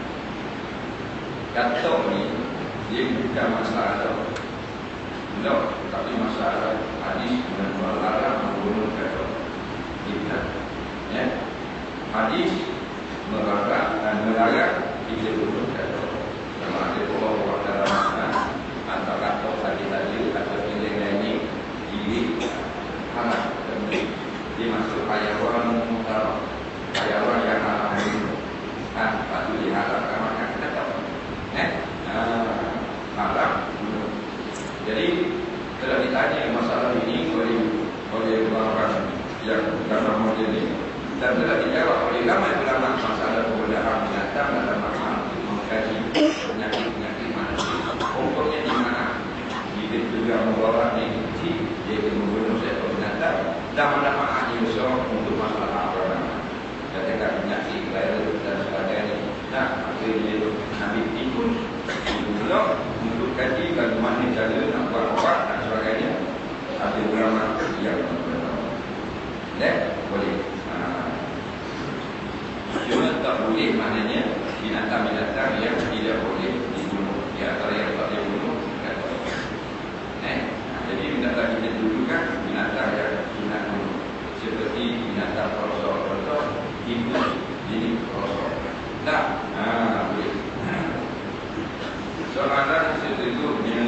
Kata ni dia bukan masalah tidak, tapi masalah hadis melarang menggunakan kita. Ya, hadis melarang dan melarang kita menggunakan. Sama ada Allah Taala antara kata tadi-tadi atau pilih ini ini haram. Dia masuk hayawan mutlak, hayawan yang haram itu. Ah, patut diharamkan makan kita tahu. Eh, haram. Jadi telah ditanya masalah ini oleh oleh orang yang dalam model ini dan telah dijawab oleh ulama-ulama masalah penggunaan binatang dalam makna mengkaji penyakit-penyakit manusia. Pokoknya di mana dia juga membawa negatif, dia membunuh seekor binatang dan manfaat yang besar untuk masalah agama. Katakan penyakit virus dan sebagainya. Nah, akhirnya Nabi ikut pula untuk kaji bagaimana cara nak buat obat dan sebagainya. Ada ulama yang berbeza. Eh, boleh. Ha. Cuma tak boleh maknanya binatang-binatang yang tidak boleh dibunuh. Di antara yang tak boleh dibunuh, eh, jadi binatang kita dulu kan binatang yang sunat bunuh. Seperti binatang korosor-korosor, ibu jadi korosor. Tak, ha, boleh. Soalan sesungguhnya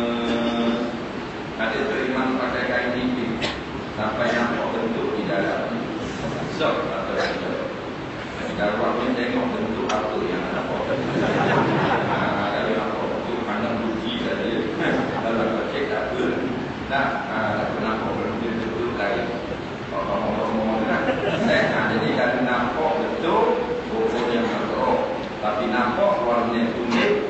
ada teriman pakai kain tipis sampai nampak bentuk di dalam sok atau tidak. Kalau orang tengok bentuk apa yang nampak, kalau nampak bentuk pandang buji saja, kalau cek tak apa. Nah, tak nampak bentuk lain. Ngomong-ngomong kan. Jadi kalau nampak bentuk pokoknya makro, tapi nampak warna kuning.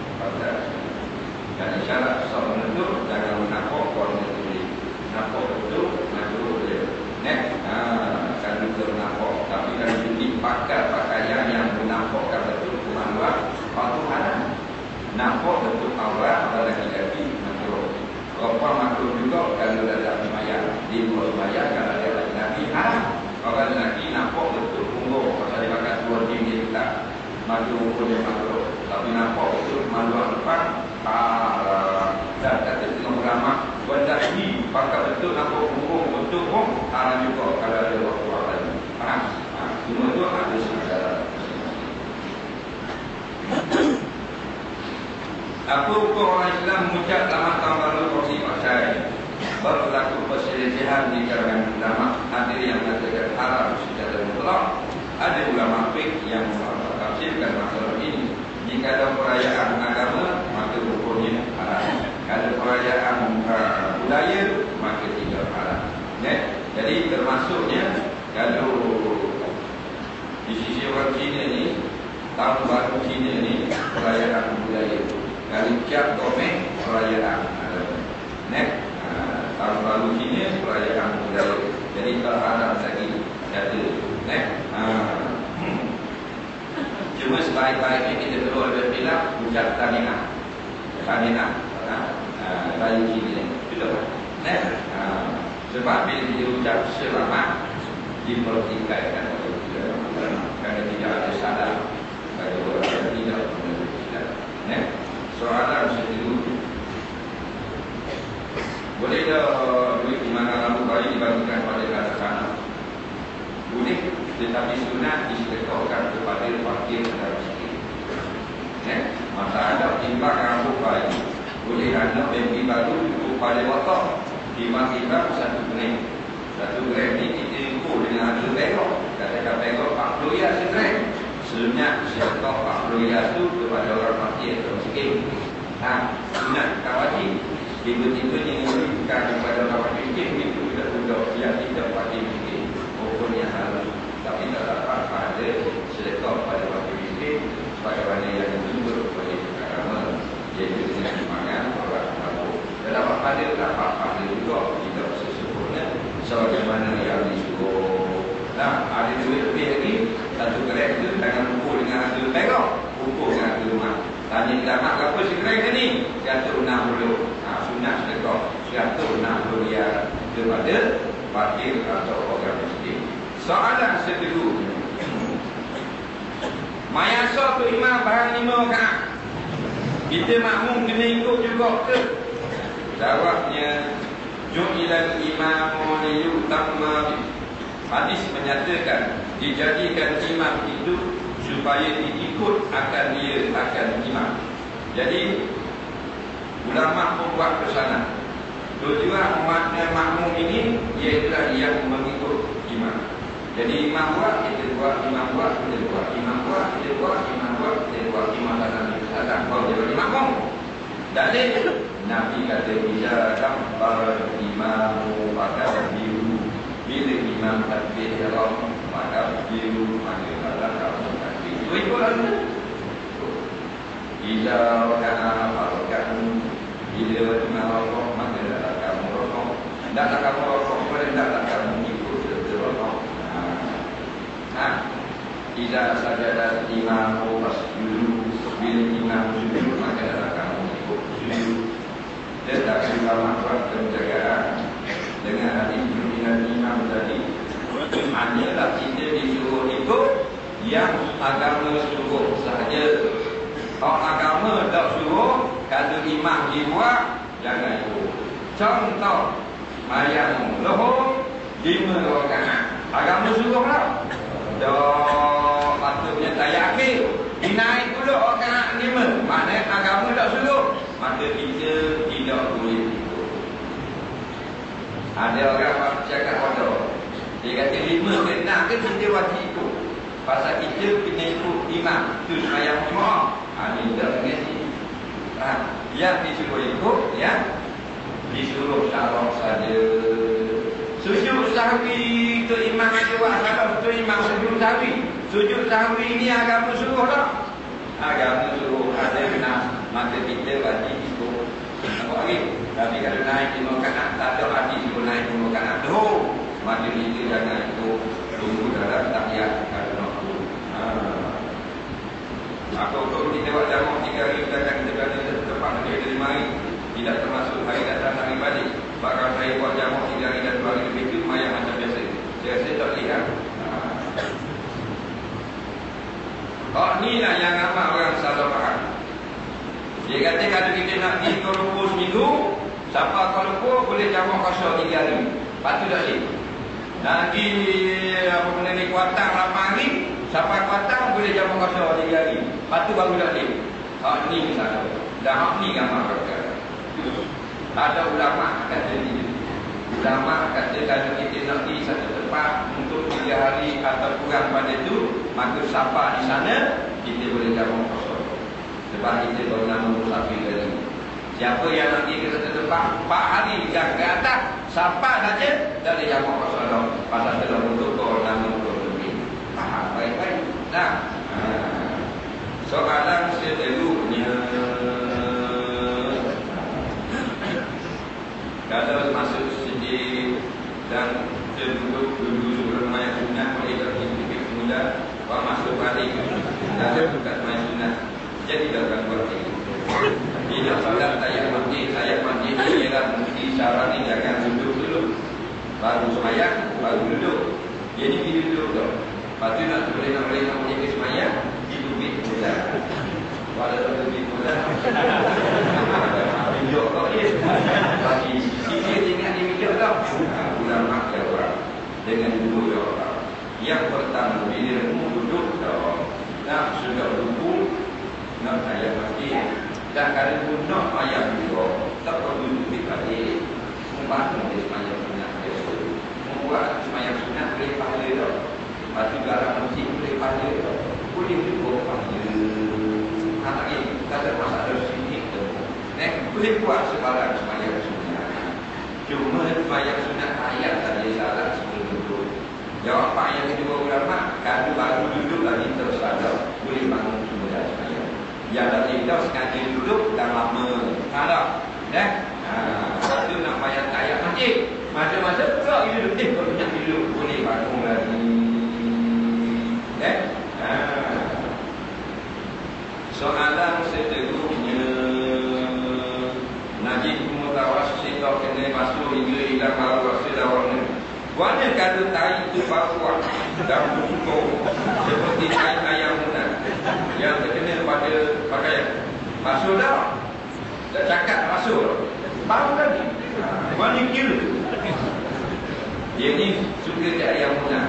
Dan isyarat susah menentu jangan menampak warna kuning. Nampak betul, makro dia. Nek, kan betul nampak. Tapi kalau jadi pakai pakaian yang menampakkan betul kemaluan, waktu haram. Nampak betul awal pada laki-laki makro. Perempuan makro juga kalau ada sembahyang di luar sembahyang kalau ada laki-laki haram. Kalau laki nampak betul punggung, pasal dia pakai dua tim dia tak maju pun dia makro. Tapi nampak betul kemaluan depan. Ah, dan kata tengok ulama benda ini pakai betul nampak punggung betul pun haram juga kalau ada waktu lagi. Faham? Ah, semua itu ada sejarah. Apa hukum orang Islam mengucap selamat tahun baru Rosi Masyai? Berlaku perselisihan di kalangan ulama. Ada yang mengatakan haram secara mutlak. Ada ulama fiqh yang mentafsirkan masalah ini tahun baru Cina ni perayaan budaya. Kali Cap Gomeng perayaan Nek tahun baru Cina perayaan budaya. Jadi tak ada lagi kata Nek cuma sebaik-baiknya kita perlu ada bilang ucap tahniah. Tahniah Raya Cina ni betul Nek sebab bila dia ucap selamat dipertikaikan oleh kita kerana tidak ada salah bagi orang yang tidak menerima Islam. Nek soalan sendiri boleh dah duit di mana lampu bayi dibagikan pada kanak-kanak? Boleh, tetapi sunat disedekahkan kepada fakir dan miskin. Nek masa ada timbang rambut bayi boleh anak baby baru cukup pada waktu timbang-timbang satu gram. Satu gram ni kita ukur dengan harga pegok. Katakan pegok empat puluh ya segram. Sunat sedekah empat puluh ya tu kepada orang fakir atau miskin. Ha, sunat kawajib. Tiba-tiba yang memberikan kepada orang miskin itu tidak mudah. Yang tidak fakir miskin hukumnya halal. Tapi tak dapat pada sedekah pada fakir miskin sebagaimana yang ditunjuk oleh agama, iaitu dengan semangat orang mampu. Dan dapat pada dapat pada juga tidak sesempurna sebagaimana yang disuruh. Nah, ada duit lebih lagi satu gram itu jangan ukur dengan harga pegok, ukur dengan harga rumah. Tanya kita nak berapa segram ni? seratus enam puluh. Nah, sunat sedekah seratus enam puluh riyal kepada fakir atau orang miskin. Soalan kedua, mayasa tu imam barang lima rakaat. Kita makmum kena ikut juga ke? Jawabnya, ju'ilal imamu liyutamma. Hadis menyatakan dijadikan imam itu supaya diikut akan dia akan imam. Jadi ulama pun buat ke sana. Tujuan makna makmum ini ialah yang mengikut imam. Jadi imam buat, kita buat, imam buat, kita buat, imam buat, kita buat, imam buat, kita buat, imam datang di sana. Baru dia bagi makmum. Dalil Nabi kata bila kabbara imamu maka biru. Bila imam takbir ihram maka biru, maka dalam kamu takbir. Itu ikutlah dulu. Bila rakaat rakaat bila imam rokok maka dalam kamu rokok. Dalam kamu rokok pada dalam kamu ikut rokok. Nah, bila sajadah imamu fasjudu, bila imam sujud maka dalam kamu ikut sujud. Tetapi ulama buat penjagaan dengan hadis dengan imam tadi, hanyalah kita disuruh ikut yang agama suruh sahaja. Kalau agama tak suruh, kalau imam dibuat, jangan ikut. Contoh, mayang lohor lima rakaat. Agama suruh tak? Dah patutnya tak yakin. Dinaik dulu rakaat lima. Maknanya agama tak suruh, maka kita tidak boleh ikut. Ada orang cakap bodoh. Dia kata lima ke enam ke kita wajib ikut. Pasal kita kena ikut imam. Itu semayang jemaah. Ha, ini tak mengerti. Ha, yang disuruh ikut, ya, disuruh syarah saja. Sujud sahwi itu imam aja buat salah. Itu imam sujud sahwi. Sujud sahwi ini agama suruh tak? Agama suruh. Ada benar. Maka kita wajib ikut. Nampak lagi? Tapi kalau naik lima rakaat, tak ada hadis suruh naik lima rakaat dulu. Maka kita jangan ikut. Tunggu dalam tahiyat kalau nak turun. Atau kalau kita buat jamak tiga hari, kita akan kita berada tepat lebih dari lima hari. Tidak termasuk hari datang hari balik. Bahkan saya buat jamak tiga hari dan dua hari lebih itu lumayan macam biasa. Saya rasa tak lihat. Oh, inilah yang ramai orang salah faham. Dia kata kalau kita nak pergi ke Lumpur seminggu, sampai ke Lumpur boleh jamak kosong tiga hari. Lepas tu tak boleh. Nanti apa benda ni Kuantan lapan hari, sampai Kuantan boleh jamak kosong tiga hari. Lepas tu baru tak boleh. Oh, ni misalnya. Dan hak ni gambar perkara. Ada ulama kata ni. Ulama kata kalau kita nak pergi satu tempat untuk tiga hari atau kurang pada itu, maka sampai di sana kita boleh jamak kosong. Sebab kita baru nama musafir tadi. Siapa yang nak pergi ke satu tempat empat hari dan ke atas, sampai saja dah ada jamak kosong. Pasal telah untuk kau nama kau lebih. Faham baik-baik. Nah, masukkan semayang sunat. Jadi dalam buat ini. Bila solat tayat masjid, tayat masjid ini ialah mesti syarat ni jangan duduk dulu. Baru semayang, baru duduk. Jadi bila duduk tu. Lepas tu nak boleh nak boleh nak boleh semayang, didubit mudah. Walau duduk mudah. Tunjuk kau ni. Bagi sikit ingat dia minyak tau. Ulama dia orang. Dengan duduk dia orang. Yang pertama, bila mu duduk tau. Nak sudah duduk, nak tayat masjid. Dan kalau pun nak ayam juga, tak perlu duduk balik. Membantu dia semayang sunat biasa. Membuat semayang sunat boleh pahala tau. Lepas tu garang masjid boleh pahala tau. Boleh juga pahala. Anak ini, kata masalah sini tu. Eh, boleh buat sebarang semayang sunat. Cuma semayang sunat ayat tadi salah sebelum duduk. Jawapan yang kedua ulama, kalau baru duduk lagi terus ada, boleh bangun semula semayang. Yang dah tinggal sengaja duduk dah lama. Kalau eh, ha, itu nak bayar ayat masjid. Masa-masa pula dia duduk, eh kalau nak duduk boleh bangun lagi. Eh, ha. Soalan seterusnya, Najib Mutawas Sitau kena masuk hingga hilang baru rasa dawannya. Mana kalau tahi itu baruah dan butuh seperti tahi ayam muda yang terkena pada pakaian. Masuk dah. Tak cakap masuk. Baru lagi. Mana kira? Dia ni suka ke ayam muda.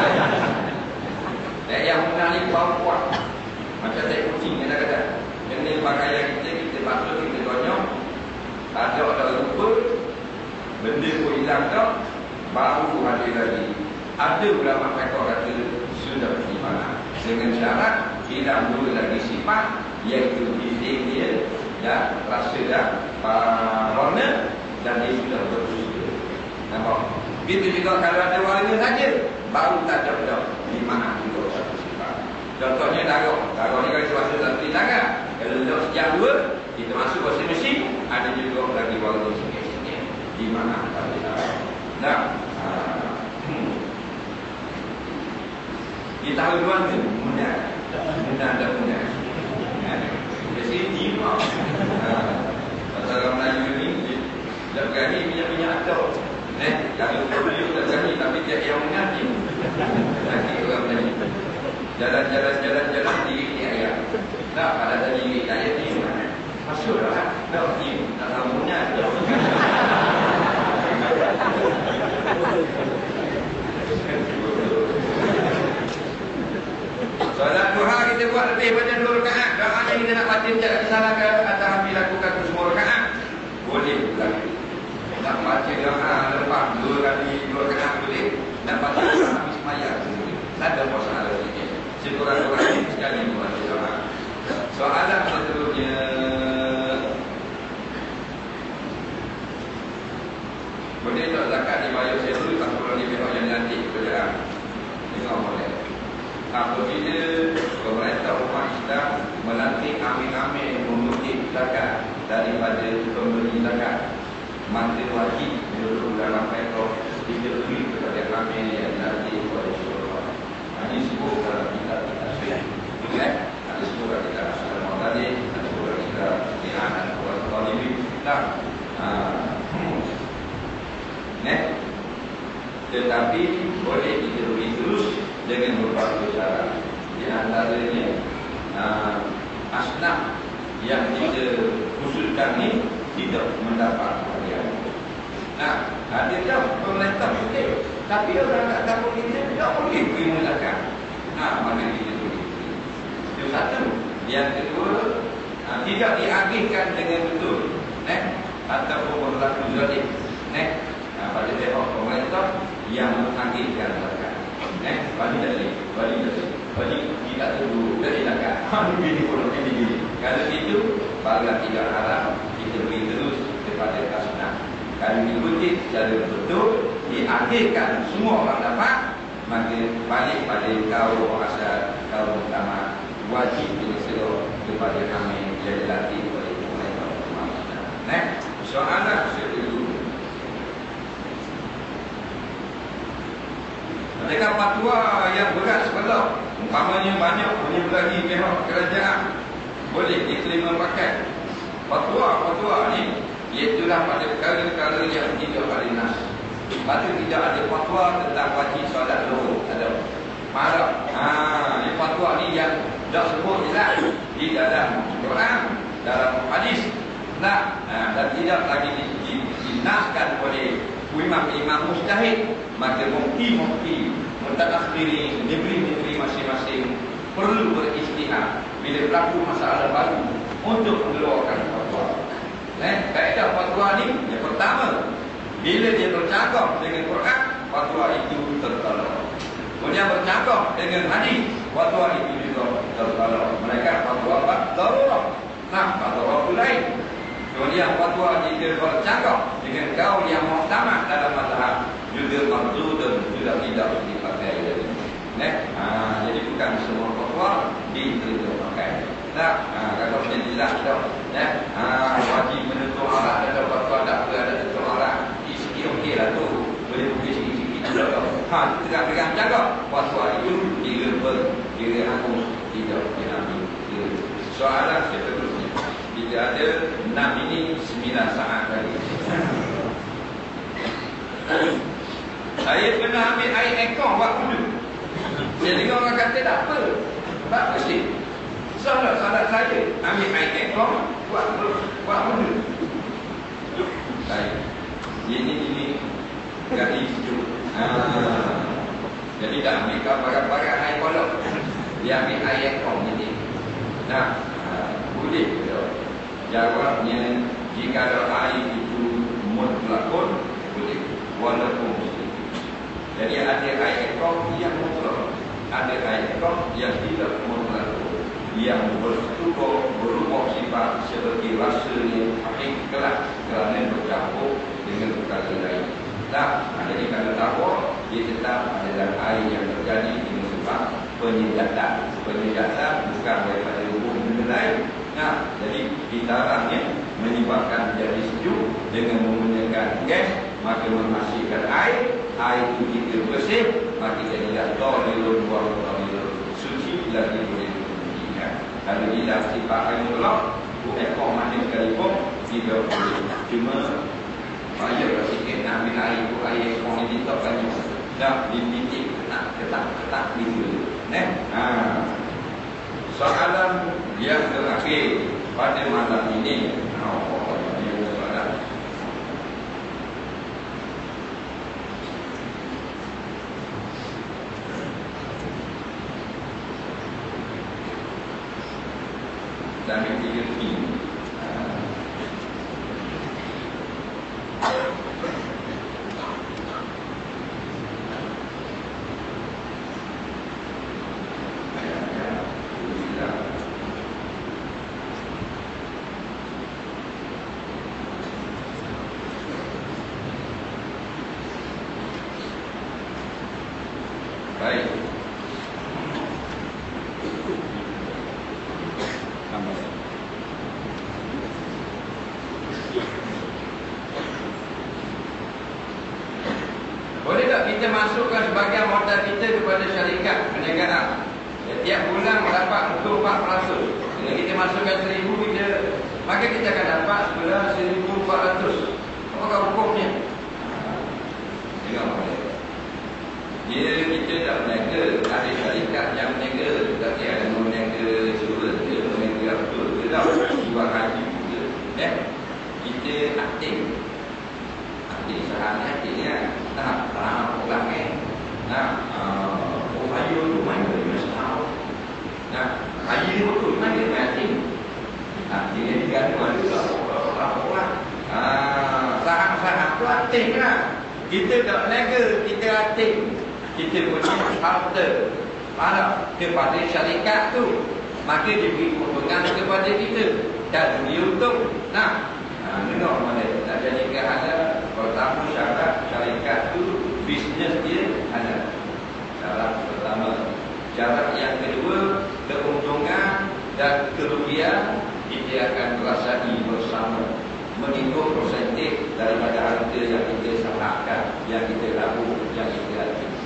Ayam muda ni baruah. Macam tak kucing yang dah kata. Kena pakaian kita, kita masuk, kita gonyok. Tak ada ada lupa. Benda pun hilang tak. Baru hadir lagi. Ada ulama fiqh kata sudah beriman dengan syarat tidak dulu lagi sifat, iaitu biding dia dan rasa dah warna dan dia sudah berusaha. Nampak? Begitu juga kalau ada warna saja, baru tak ada beriman juga satu sifat. Contohnya darah. Darah ni kalau terasa dalam tangan, kalau dah sejak dua, kita masuk washing machine, ada juga lagi warna sikit-sikit. Di mana tak ada. Nah, hmm. Di tahun dua ni mudah, mudah tak mudah. Jadi di mana? Pasal Melayu ni, dah berani minyak-minyak atau, eh, kalau beliau dah berani tapi dia yang mengaji. Lagi orang Melayu. Jalan-jalan-jalan-jalan di ayat. Nah, pada tadi ayat ni masuklah. Dah ni, tak tahu mudah. Solat duha kita buat lebih pada dua rakaat. Doanya kita nak batin tak salah ke atau habis lakukan semua rakaat. Boleh lagi. Nak baca doa lepas dua kali dua rakaat boleh. Nak baca doa habis semayang boleh. Tak ada masalah sikit. Sekurang-kurangnya sekali baca doa. Soalan seterusnya, boleh tak zakat dibayar sendiri tak perlu dipihak yang nanti pekerjaan? Tengok boleh. Apabila pemerintah umat Islam melantik amil-amil mengutip zakat daripada pemberi zakat, maka wajib menurut dalam fiqh diberi kepada amil yang dilantik oleh syurga. Ini sebut dalam kitab tasbih. Okey? Ada sebut dalam kitab Asal Tadi, ada sebut dalam kitab Ian dan Al-Qalibi. Nah, Nek. Tetapi boleh diteruskan terus dengan berbagai cara. Di antaranya uh, asnaf yang kita usulkan ni tidak mendapat hadiah. Nah, hadiah dah pemerintah okey, tapi orang tak tahu kita tidak boleh beri zakat. Nah, mana kita boleh? Itu satu. Yang kedua, uh, tidak diagihkan dengan betul, nek, ataupun berlaku zalim, nek. Nah, pada pihak pemerintah yang mengagihkan zakat. Eh, bagi dari, bagi dari, bagi tidak tunggu dari zakat. Kalau begini pun begini. Kalau itu, barulah tidak haram kita beri terus kepada asnaf. Kalau diikuti secara betul, diagihkan semua orang dapat, maka balik pada kaum asal kaum utama wajib diseru kepada kami yang dilatih oleh pemerintah. Nah, soalan seterusnya. Adakah fatwa yang berat sebelah Umpamanya banyak menyebelagi pihak kerajaan, boleh diterima pakai. Fatwa-fatwa ni iaitulah pada perkara-perkara yang tidak ada nas. Pada tidak ada fatwa tentang wajib solat zuhur. Ada marah. Ha, ni fatwa ni yang dah sebut jelas di dalam Quran, dalam hadis. Nah, ha, dan tidak lagi dinaskan oleh imam-imam mujtahid, maka mufti-mufti mutaakhiri negeri-negeri masing-masing perlu beristihad bila berlaku masalah baru untuk mengeluarkan fatwa. Eh, kaedah fatwa ni yang pertama, bila dia bercakap dengan Quran, fatwa itu tertolak. Kemudian bercakap dengan hadis, fatwa itu juga tertolak. Mereka fatwa darurat. Nah, fatwa itu lain. Kemudian fatwa jika bercakap dengan kaum yang muktamad dalam mazhab juga mardud juga tidak dipakai. Eh, ha, jadi bukan semua fatwa diterima pakai. Nah, ha, kalau dia jelas dah, eh, ha, wajib menutup aurat ada fatwa tak apa ada tutup aurat, sikit okey lah tu, boleh buka sikit-sikit juga. Ha, tegang-tegang cakap fatwa itu dia ber, dia hangus tidak diambil. Soalan seterusnya. Tidak ada enam ini sembilan saat lagi. Saya pernah ambil air ekor buat wudu. Saya dengar orang kata tak apa. Tak mesti. Salat-salat saya ambil air ekor buat buat wudu. Baik. Ini ini kali sejuk. Ah. Jadi tak ambil kapal-kapal air kolok. Dia ambil air ekor ini. Nah, boleh. Jawabnya, jika ada air itu mutlakun, boleh. Walaupun muslim. Jadi ada air ekor yang mutlak, ada air ekor yang tidak mutlakun, yang bertukar berubah sifat seperti rasanya air kelak kerana bercampur dengan perkara lain. Nah, jadi kalau tahu, dia tetap ada dalam air yang terjadi dengan sebab penyedatan. Penyedatan bukan daripada hukum benda lain. Nah, jadi ditarangnya menyebabkan jadi sejuk dengan menggunakan gas, maka menghasilkan air. Air itu jika bersih, maka jadilah tolil buang tolil suci lagi boleh diperlukan. Kalau tidak sifat air mutlak, ekor mana sekalipun tidak boleh. Cuma bayar sikit nak ambil air itu, air ekor ni ditakkan dah dipitik ketak-ketak gitu. Eh? Ha. Soalan yang terakhir pada malam ini. Oh, ini soalan. Dan yang tiga ini. Baik. Boleh tak kita masukkan sebagian modal kita kepada syarikat perniagaan? Setiap bulan dapat untuk empat peratus. Bila kita masukkan seribu kita, maka kita akan dapat sebulan seribu empat ratus. Apakah hukumnya? Tengok boleh. Dia kita tak berniaga, ada syarikat yang berniaga, tapi ada berniaga insurans, dia berniaga betul, dia tak jual haji juga. Eh, kita aktif, aktif sehari aktifnya, tak tak pulang eh. Nah, oh haji tu mana dia tahu. Nah, haji dia betul mana dia aktif. Nah, dia digantung ada orang orang. Ah, saham-saham tu aktif lah. Kita tak berniaga, kita aktif. Kita punya harta mana kepada syarikat tu, maka diberi keuntungan kepada kita dan diuntung. Nah, nah dengar mana nak jadikan ada pertama syarat syarikat tu bisnes dia ada. Syarat pertama. Syarat yang kedua, keuntungan dan kerugian kita akan rasai bersama mengikut persentif daripada harta yang kita sahahkan, yang kita laku, yang kita latih.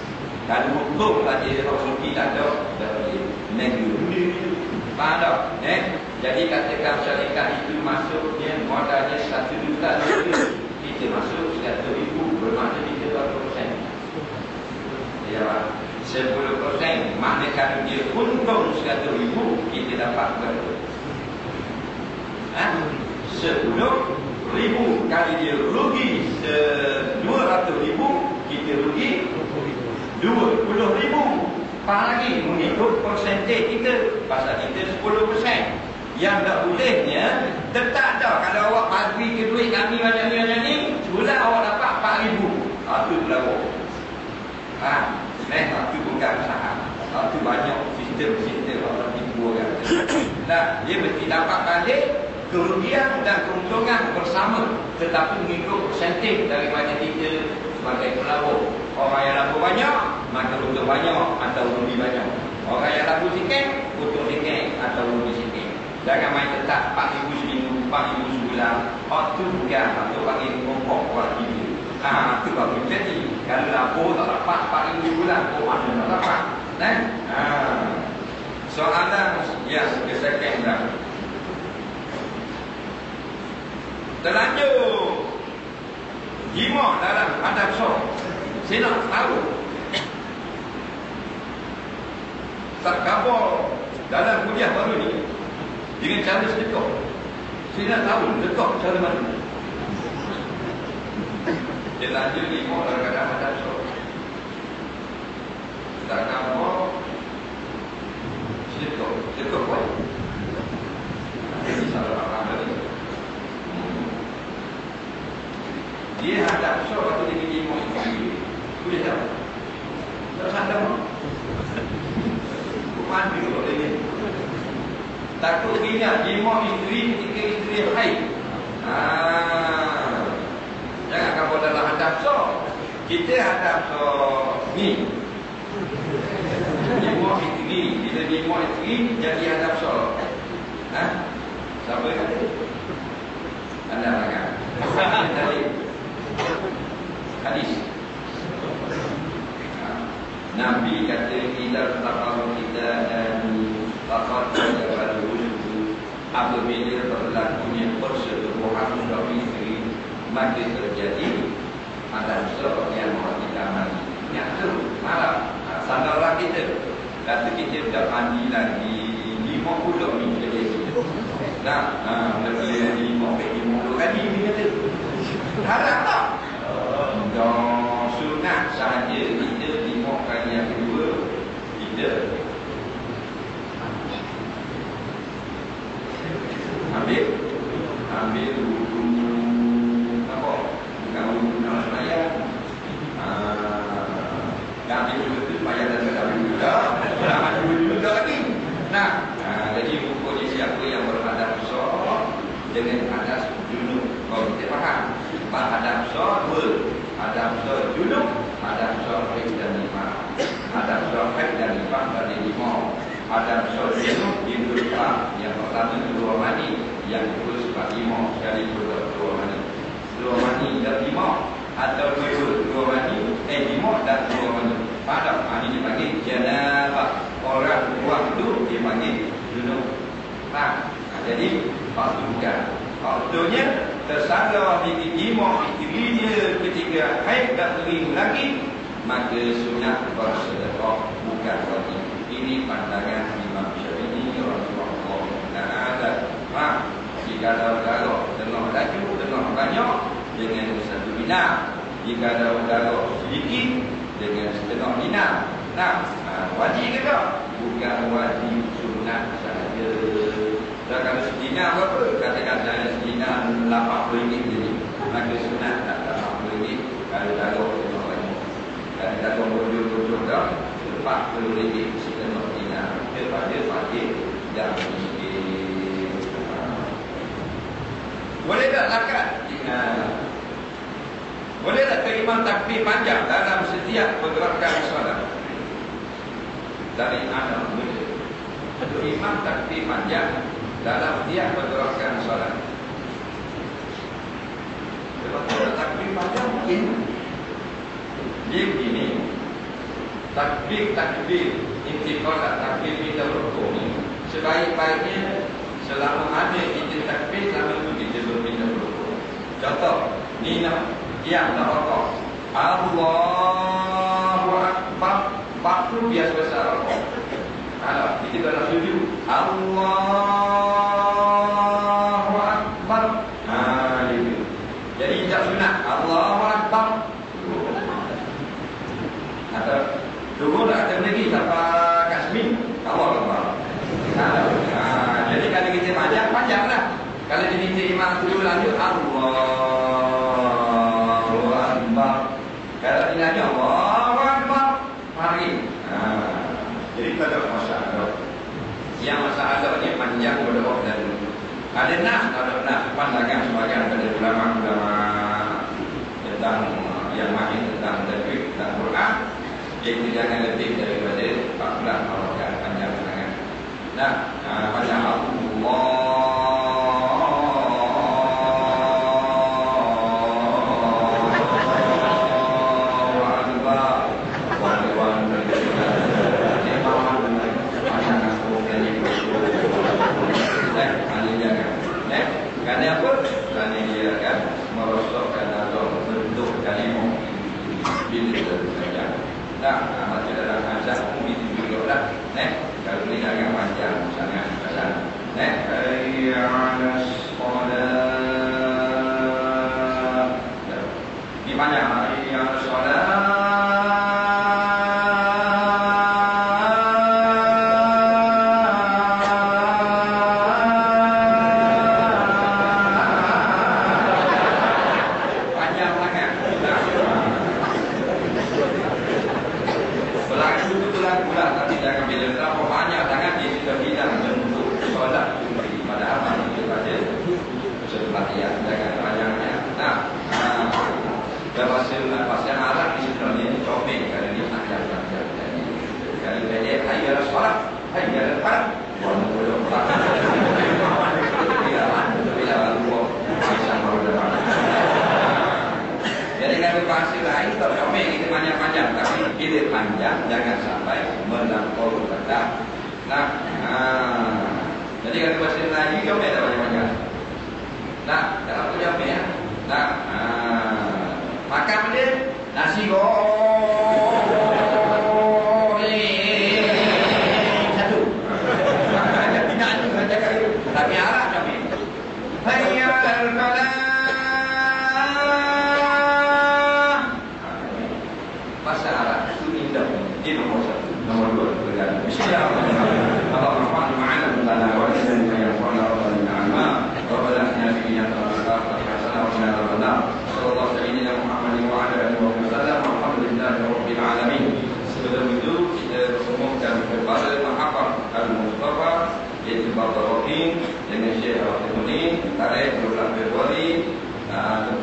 Kalau hukum lah dia rugi tak ada, dah boleh negeri. Faham tak? Eh? Jadi katakan syarikat itu masuk dia modalnya satu juta lebih, kita masuk seratus ribu, bermakna kita berapa persen? Ya, sepuluh persen. Maknanya kalau dia untung seratus ribu, kita dapat berapa? Ha? sepuluh ribu. Kalau dia rugi dua ratus ribu, kita rugi dua puluh ribu. Faham lagi? Mengikut persentase kita. Pasal kita sepuluh persen. Yang tak bolehnya tetap dah. Kalau awak bagi ke duit kami macam ni macam ni, bulan awak dapat empat ribu. Itu berlaku. Ha? Eh, itu bukan saham. Itu banyak sistem-sistem orang tipu orang. Nah, dia mesti dapat balik kerugian dan keuntungan bersama, tetapi mengikut persentase daripada kita sebagai pelabur. Orang yang laku banyak, maka untung banyak atau rugi banyak. Orang yang laku sikit, untung sikit atau rugi sikit. Jangan main tetap empat ribu seminggu, empat ribu sebulan. Oh, itu bukan. Itu bagi pokok orang ini. Ha, itu baru jadi. Kalau labur tak dapat empat ribu sebulan, oh mana tak dapat. Eh? Ha. Soalan yang kesekian dah. Terlanjur jimat dalam adab syar'i. Saya nak tahu tak khabar dalam kuliah baru ni dengan cara sedekah. Saya nak tahu sedekah cara mana. Terlanjur jimat dalam adab syar'i. Tak khabar sedekah. Sedekah buat. Ini salah faham tadi. Dia hadap syar waktu dia pergi jimat isteri. Boleh tak? Tak sadar tak? Mandi kalau dia ni. Takut ingat jimat isteri ketika isteri haid. Haa. Jangan kamu dalam hadap syar. Kita hadap syar ni. Jimat isteri. Bila jimat isteri jadi hadap syar. Haa? Siapa yang kata? Anda makan. Tadi. Hadis. Nabi kata kita tahu kita dan takut kepada wujud apabila berlakunya persetubuhan suami isteri, maka terjadi ada sesuatu yang kita mandi. Yang tu malam sadarlah kita. Kata kita dah mandi lagi lima puluh minggu jadi. Nah, ah, lebih lima puluh kali ni kata. Harap tak? Dah sunat sahaja kita lima kali yang kedua kita ambil ambil wudu apa? Bukan wudu nak sembahyang. Ah, dah ambil wudu sembahyang dan tak ambil wudu dah. Dah ambil wudu juga lagi. Nah, ah, jadi rukun siapa yang berhadap syar dengan hadas junub. Kalau kita faham, hadap syar dua. Hadap syar junub, hadap syar haid dan nifas. Hadap syar haid dan nifas dari lima. Hadap syar junub itu empat. Yang pertama keluar mani, yang kedua sebab lima sekali keluar mani. Keluar mani dan lima atau kedua keluar mani, eh lima dan keluar mani. Padahal mani dipanggil janabah. Orang buang itu dipanggil junub. Nah, jadi waktu bukan. Waktunya tersadar di jimat isteri dia ketika haid tak kering lagi, maka sunat bersedekah bukan wajib. Ini pandangan Imam Syafi'i rahimahullah taala. Ha, jika ada udara tengah laju, tengah banyak dengan satu dinar. Jika ada udara sedikit dengan setengah dinar. Nah, ha, wajib ke tak? Bukan wajib, sunat sahaja. Dan kalau sedinar berapa? Katakan saya sedinar lapan puluh ringgit jadi. Maka sunat tak lapan puluh ringgit. Kalau darah tengah banyak. Kalau darah bojol-bojol dah, empat puluh ringgit setengah dinar. Daripada wajib dan miskin. Boleh tak zakat? Boleh tak terima takbir panjang dalam setiap pergerakan solat? Dari anak muda. Imam takbir panjang dalam setiap pergerakan solat. Sebab takbir panjang mungkin dia begini. takbir takbir intikal takbir kita berhukum ni sebaik-baiknya selama ada izin takbir, selama itu kita berpindah berhukum. Contoh, ni nak yang nak rokok, Allahu Akbar, waktu biasa besar rokok. Kalau kita kalau sujud, Allahu Akbar. Ha, itu. Jadi tak sunat, Allahu Akbar. Atau tunggu tak ada lagi sampai Kasmin, Allahu Akbar. Ha, jadi kalau kita panjang, panjanglah. Kalau jadi imam dulu lanjut Allahu Akbar. Kalau tidak Allahu Akbar, mari. Ha, jadi pada masalah yang masalah ni panjang berdoa dan ada nas, ada nas pandangan sebagian pada ulama-ulama tentang yang mahir tentang tajwid dan Quran, iaitu jangan lebih daripada empat belas harakat panjang sangat. Nah, panjang Allah kerana apa? Kerana dia akan merosokkan atau bentuk kalimah bila tersaja. Nah, macam dalam azan pun itu juga lah. Nek, kalau ini agak panjang sangat azan. Nek, hayya 'alas shalah. Di mana hayya 'alas shalah? Panjang, jangan sampai melampaui batas. Nah, nah, jadi kalau bahasa lagi kau tak banyak-banyak. Nah, dalam tu jawab ya. Nah, nah, makan dia nasi goreng satu. Tidak ada saja kali. Tapi arah kami. Hayya al-falah. Bahasa Arab ini nomor satu, nomor dua berkata Bismillahirrahmanirrahim. Allahumma ma'ana lana wa inna ya qala rabbana rabbana nabi ya ta'ala hasana wa inna rabbana sallallahu alaihi Muhammad wa ala alihi wa sallam alhamdulillahi rabbil alamin. Sebelum itu kita semoga kepada mahabbah al-Mustafa yaitu Bapak Rohim dengan Syekh Al-Fatihuni tarikh dua belas Februari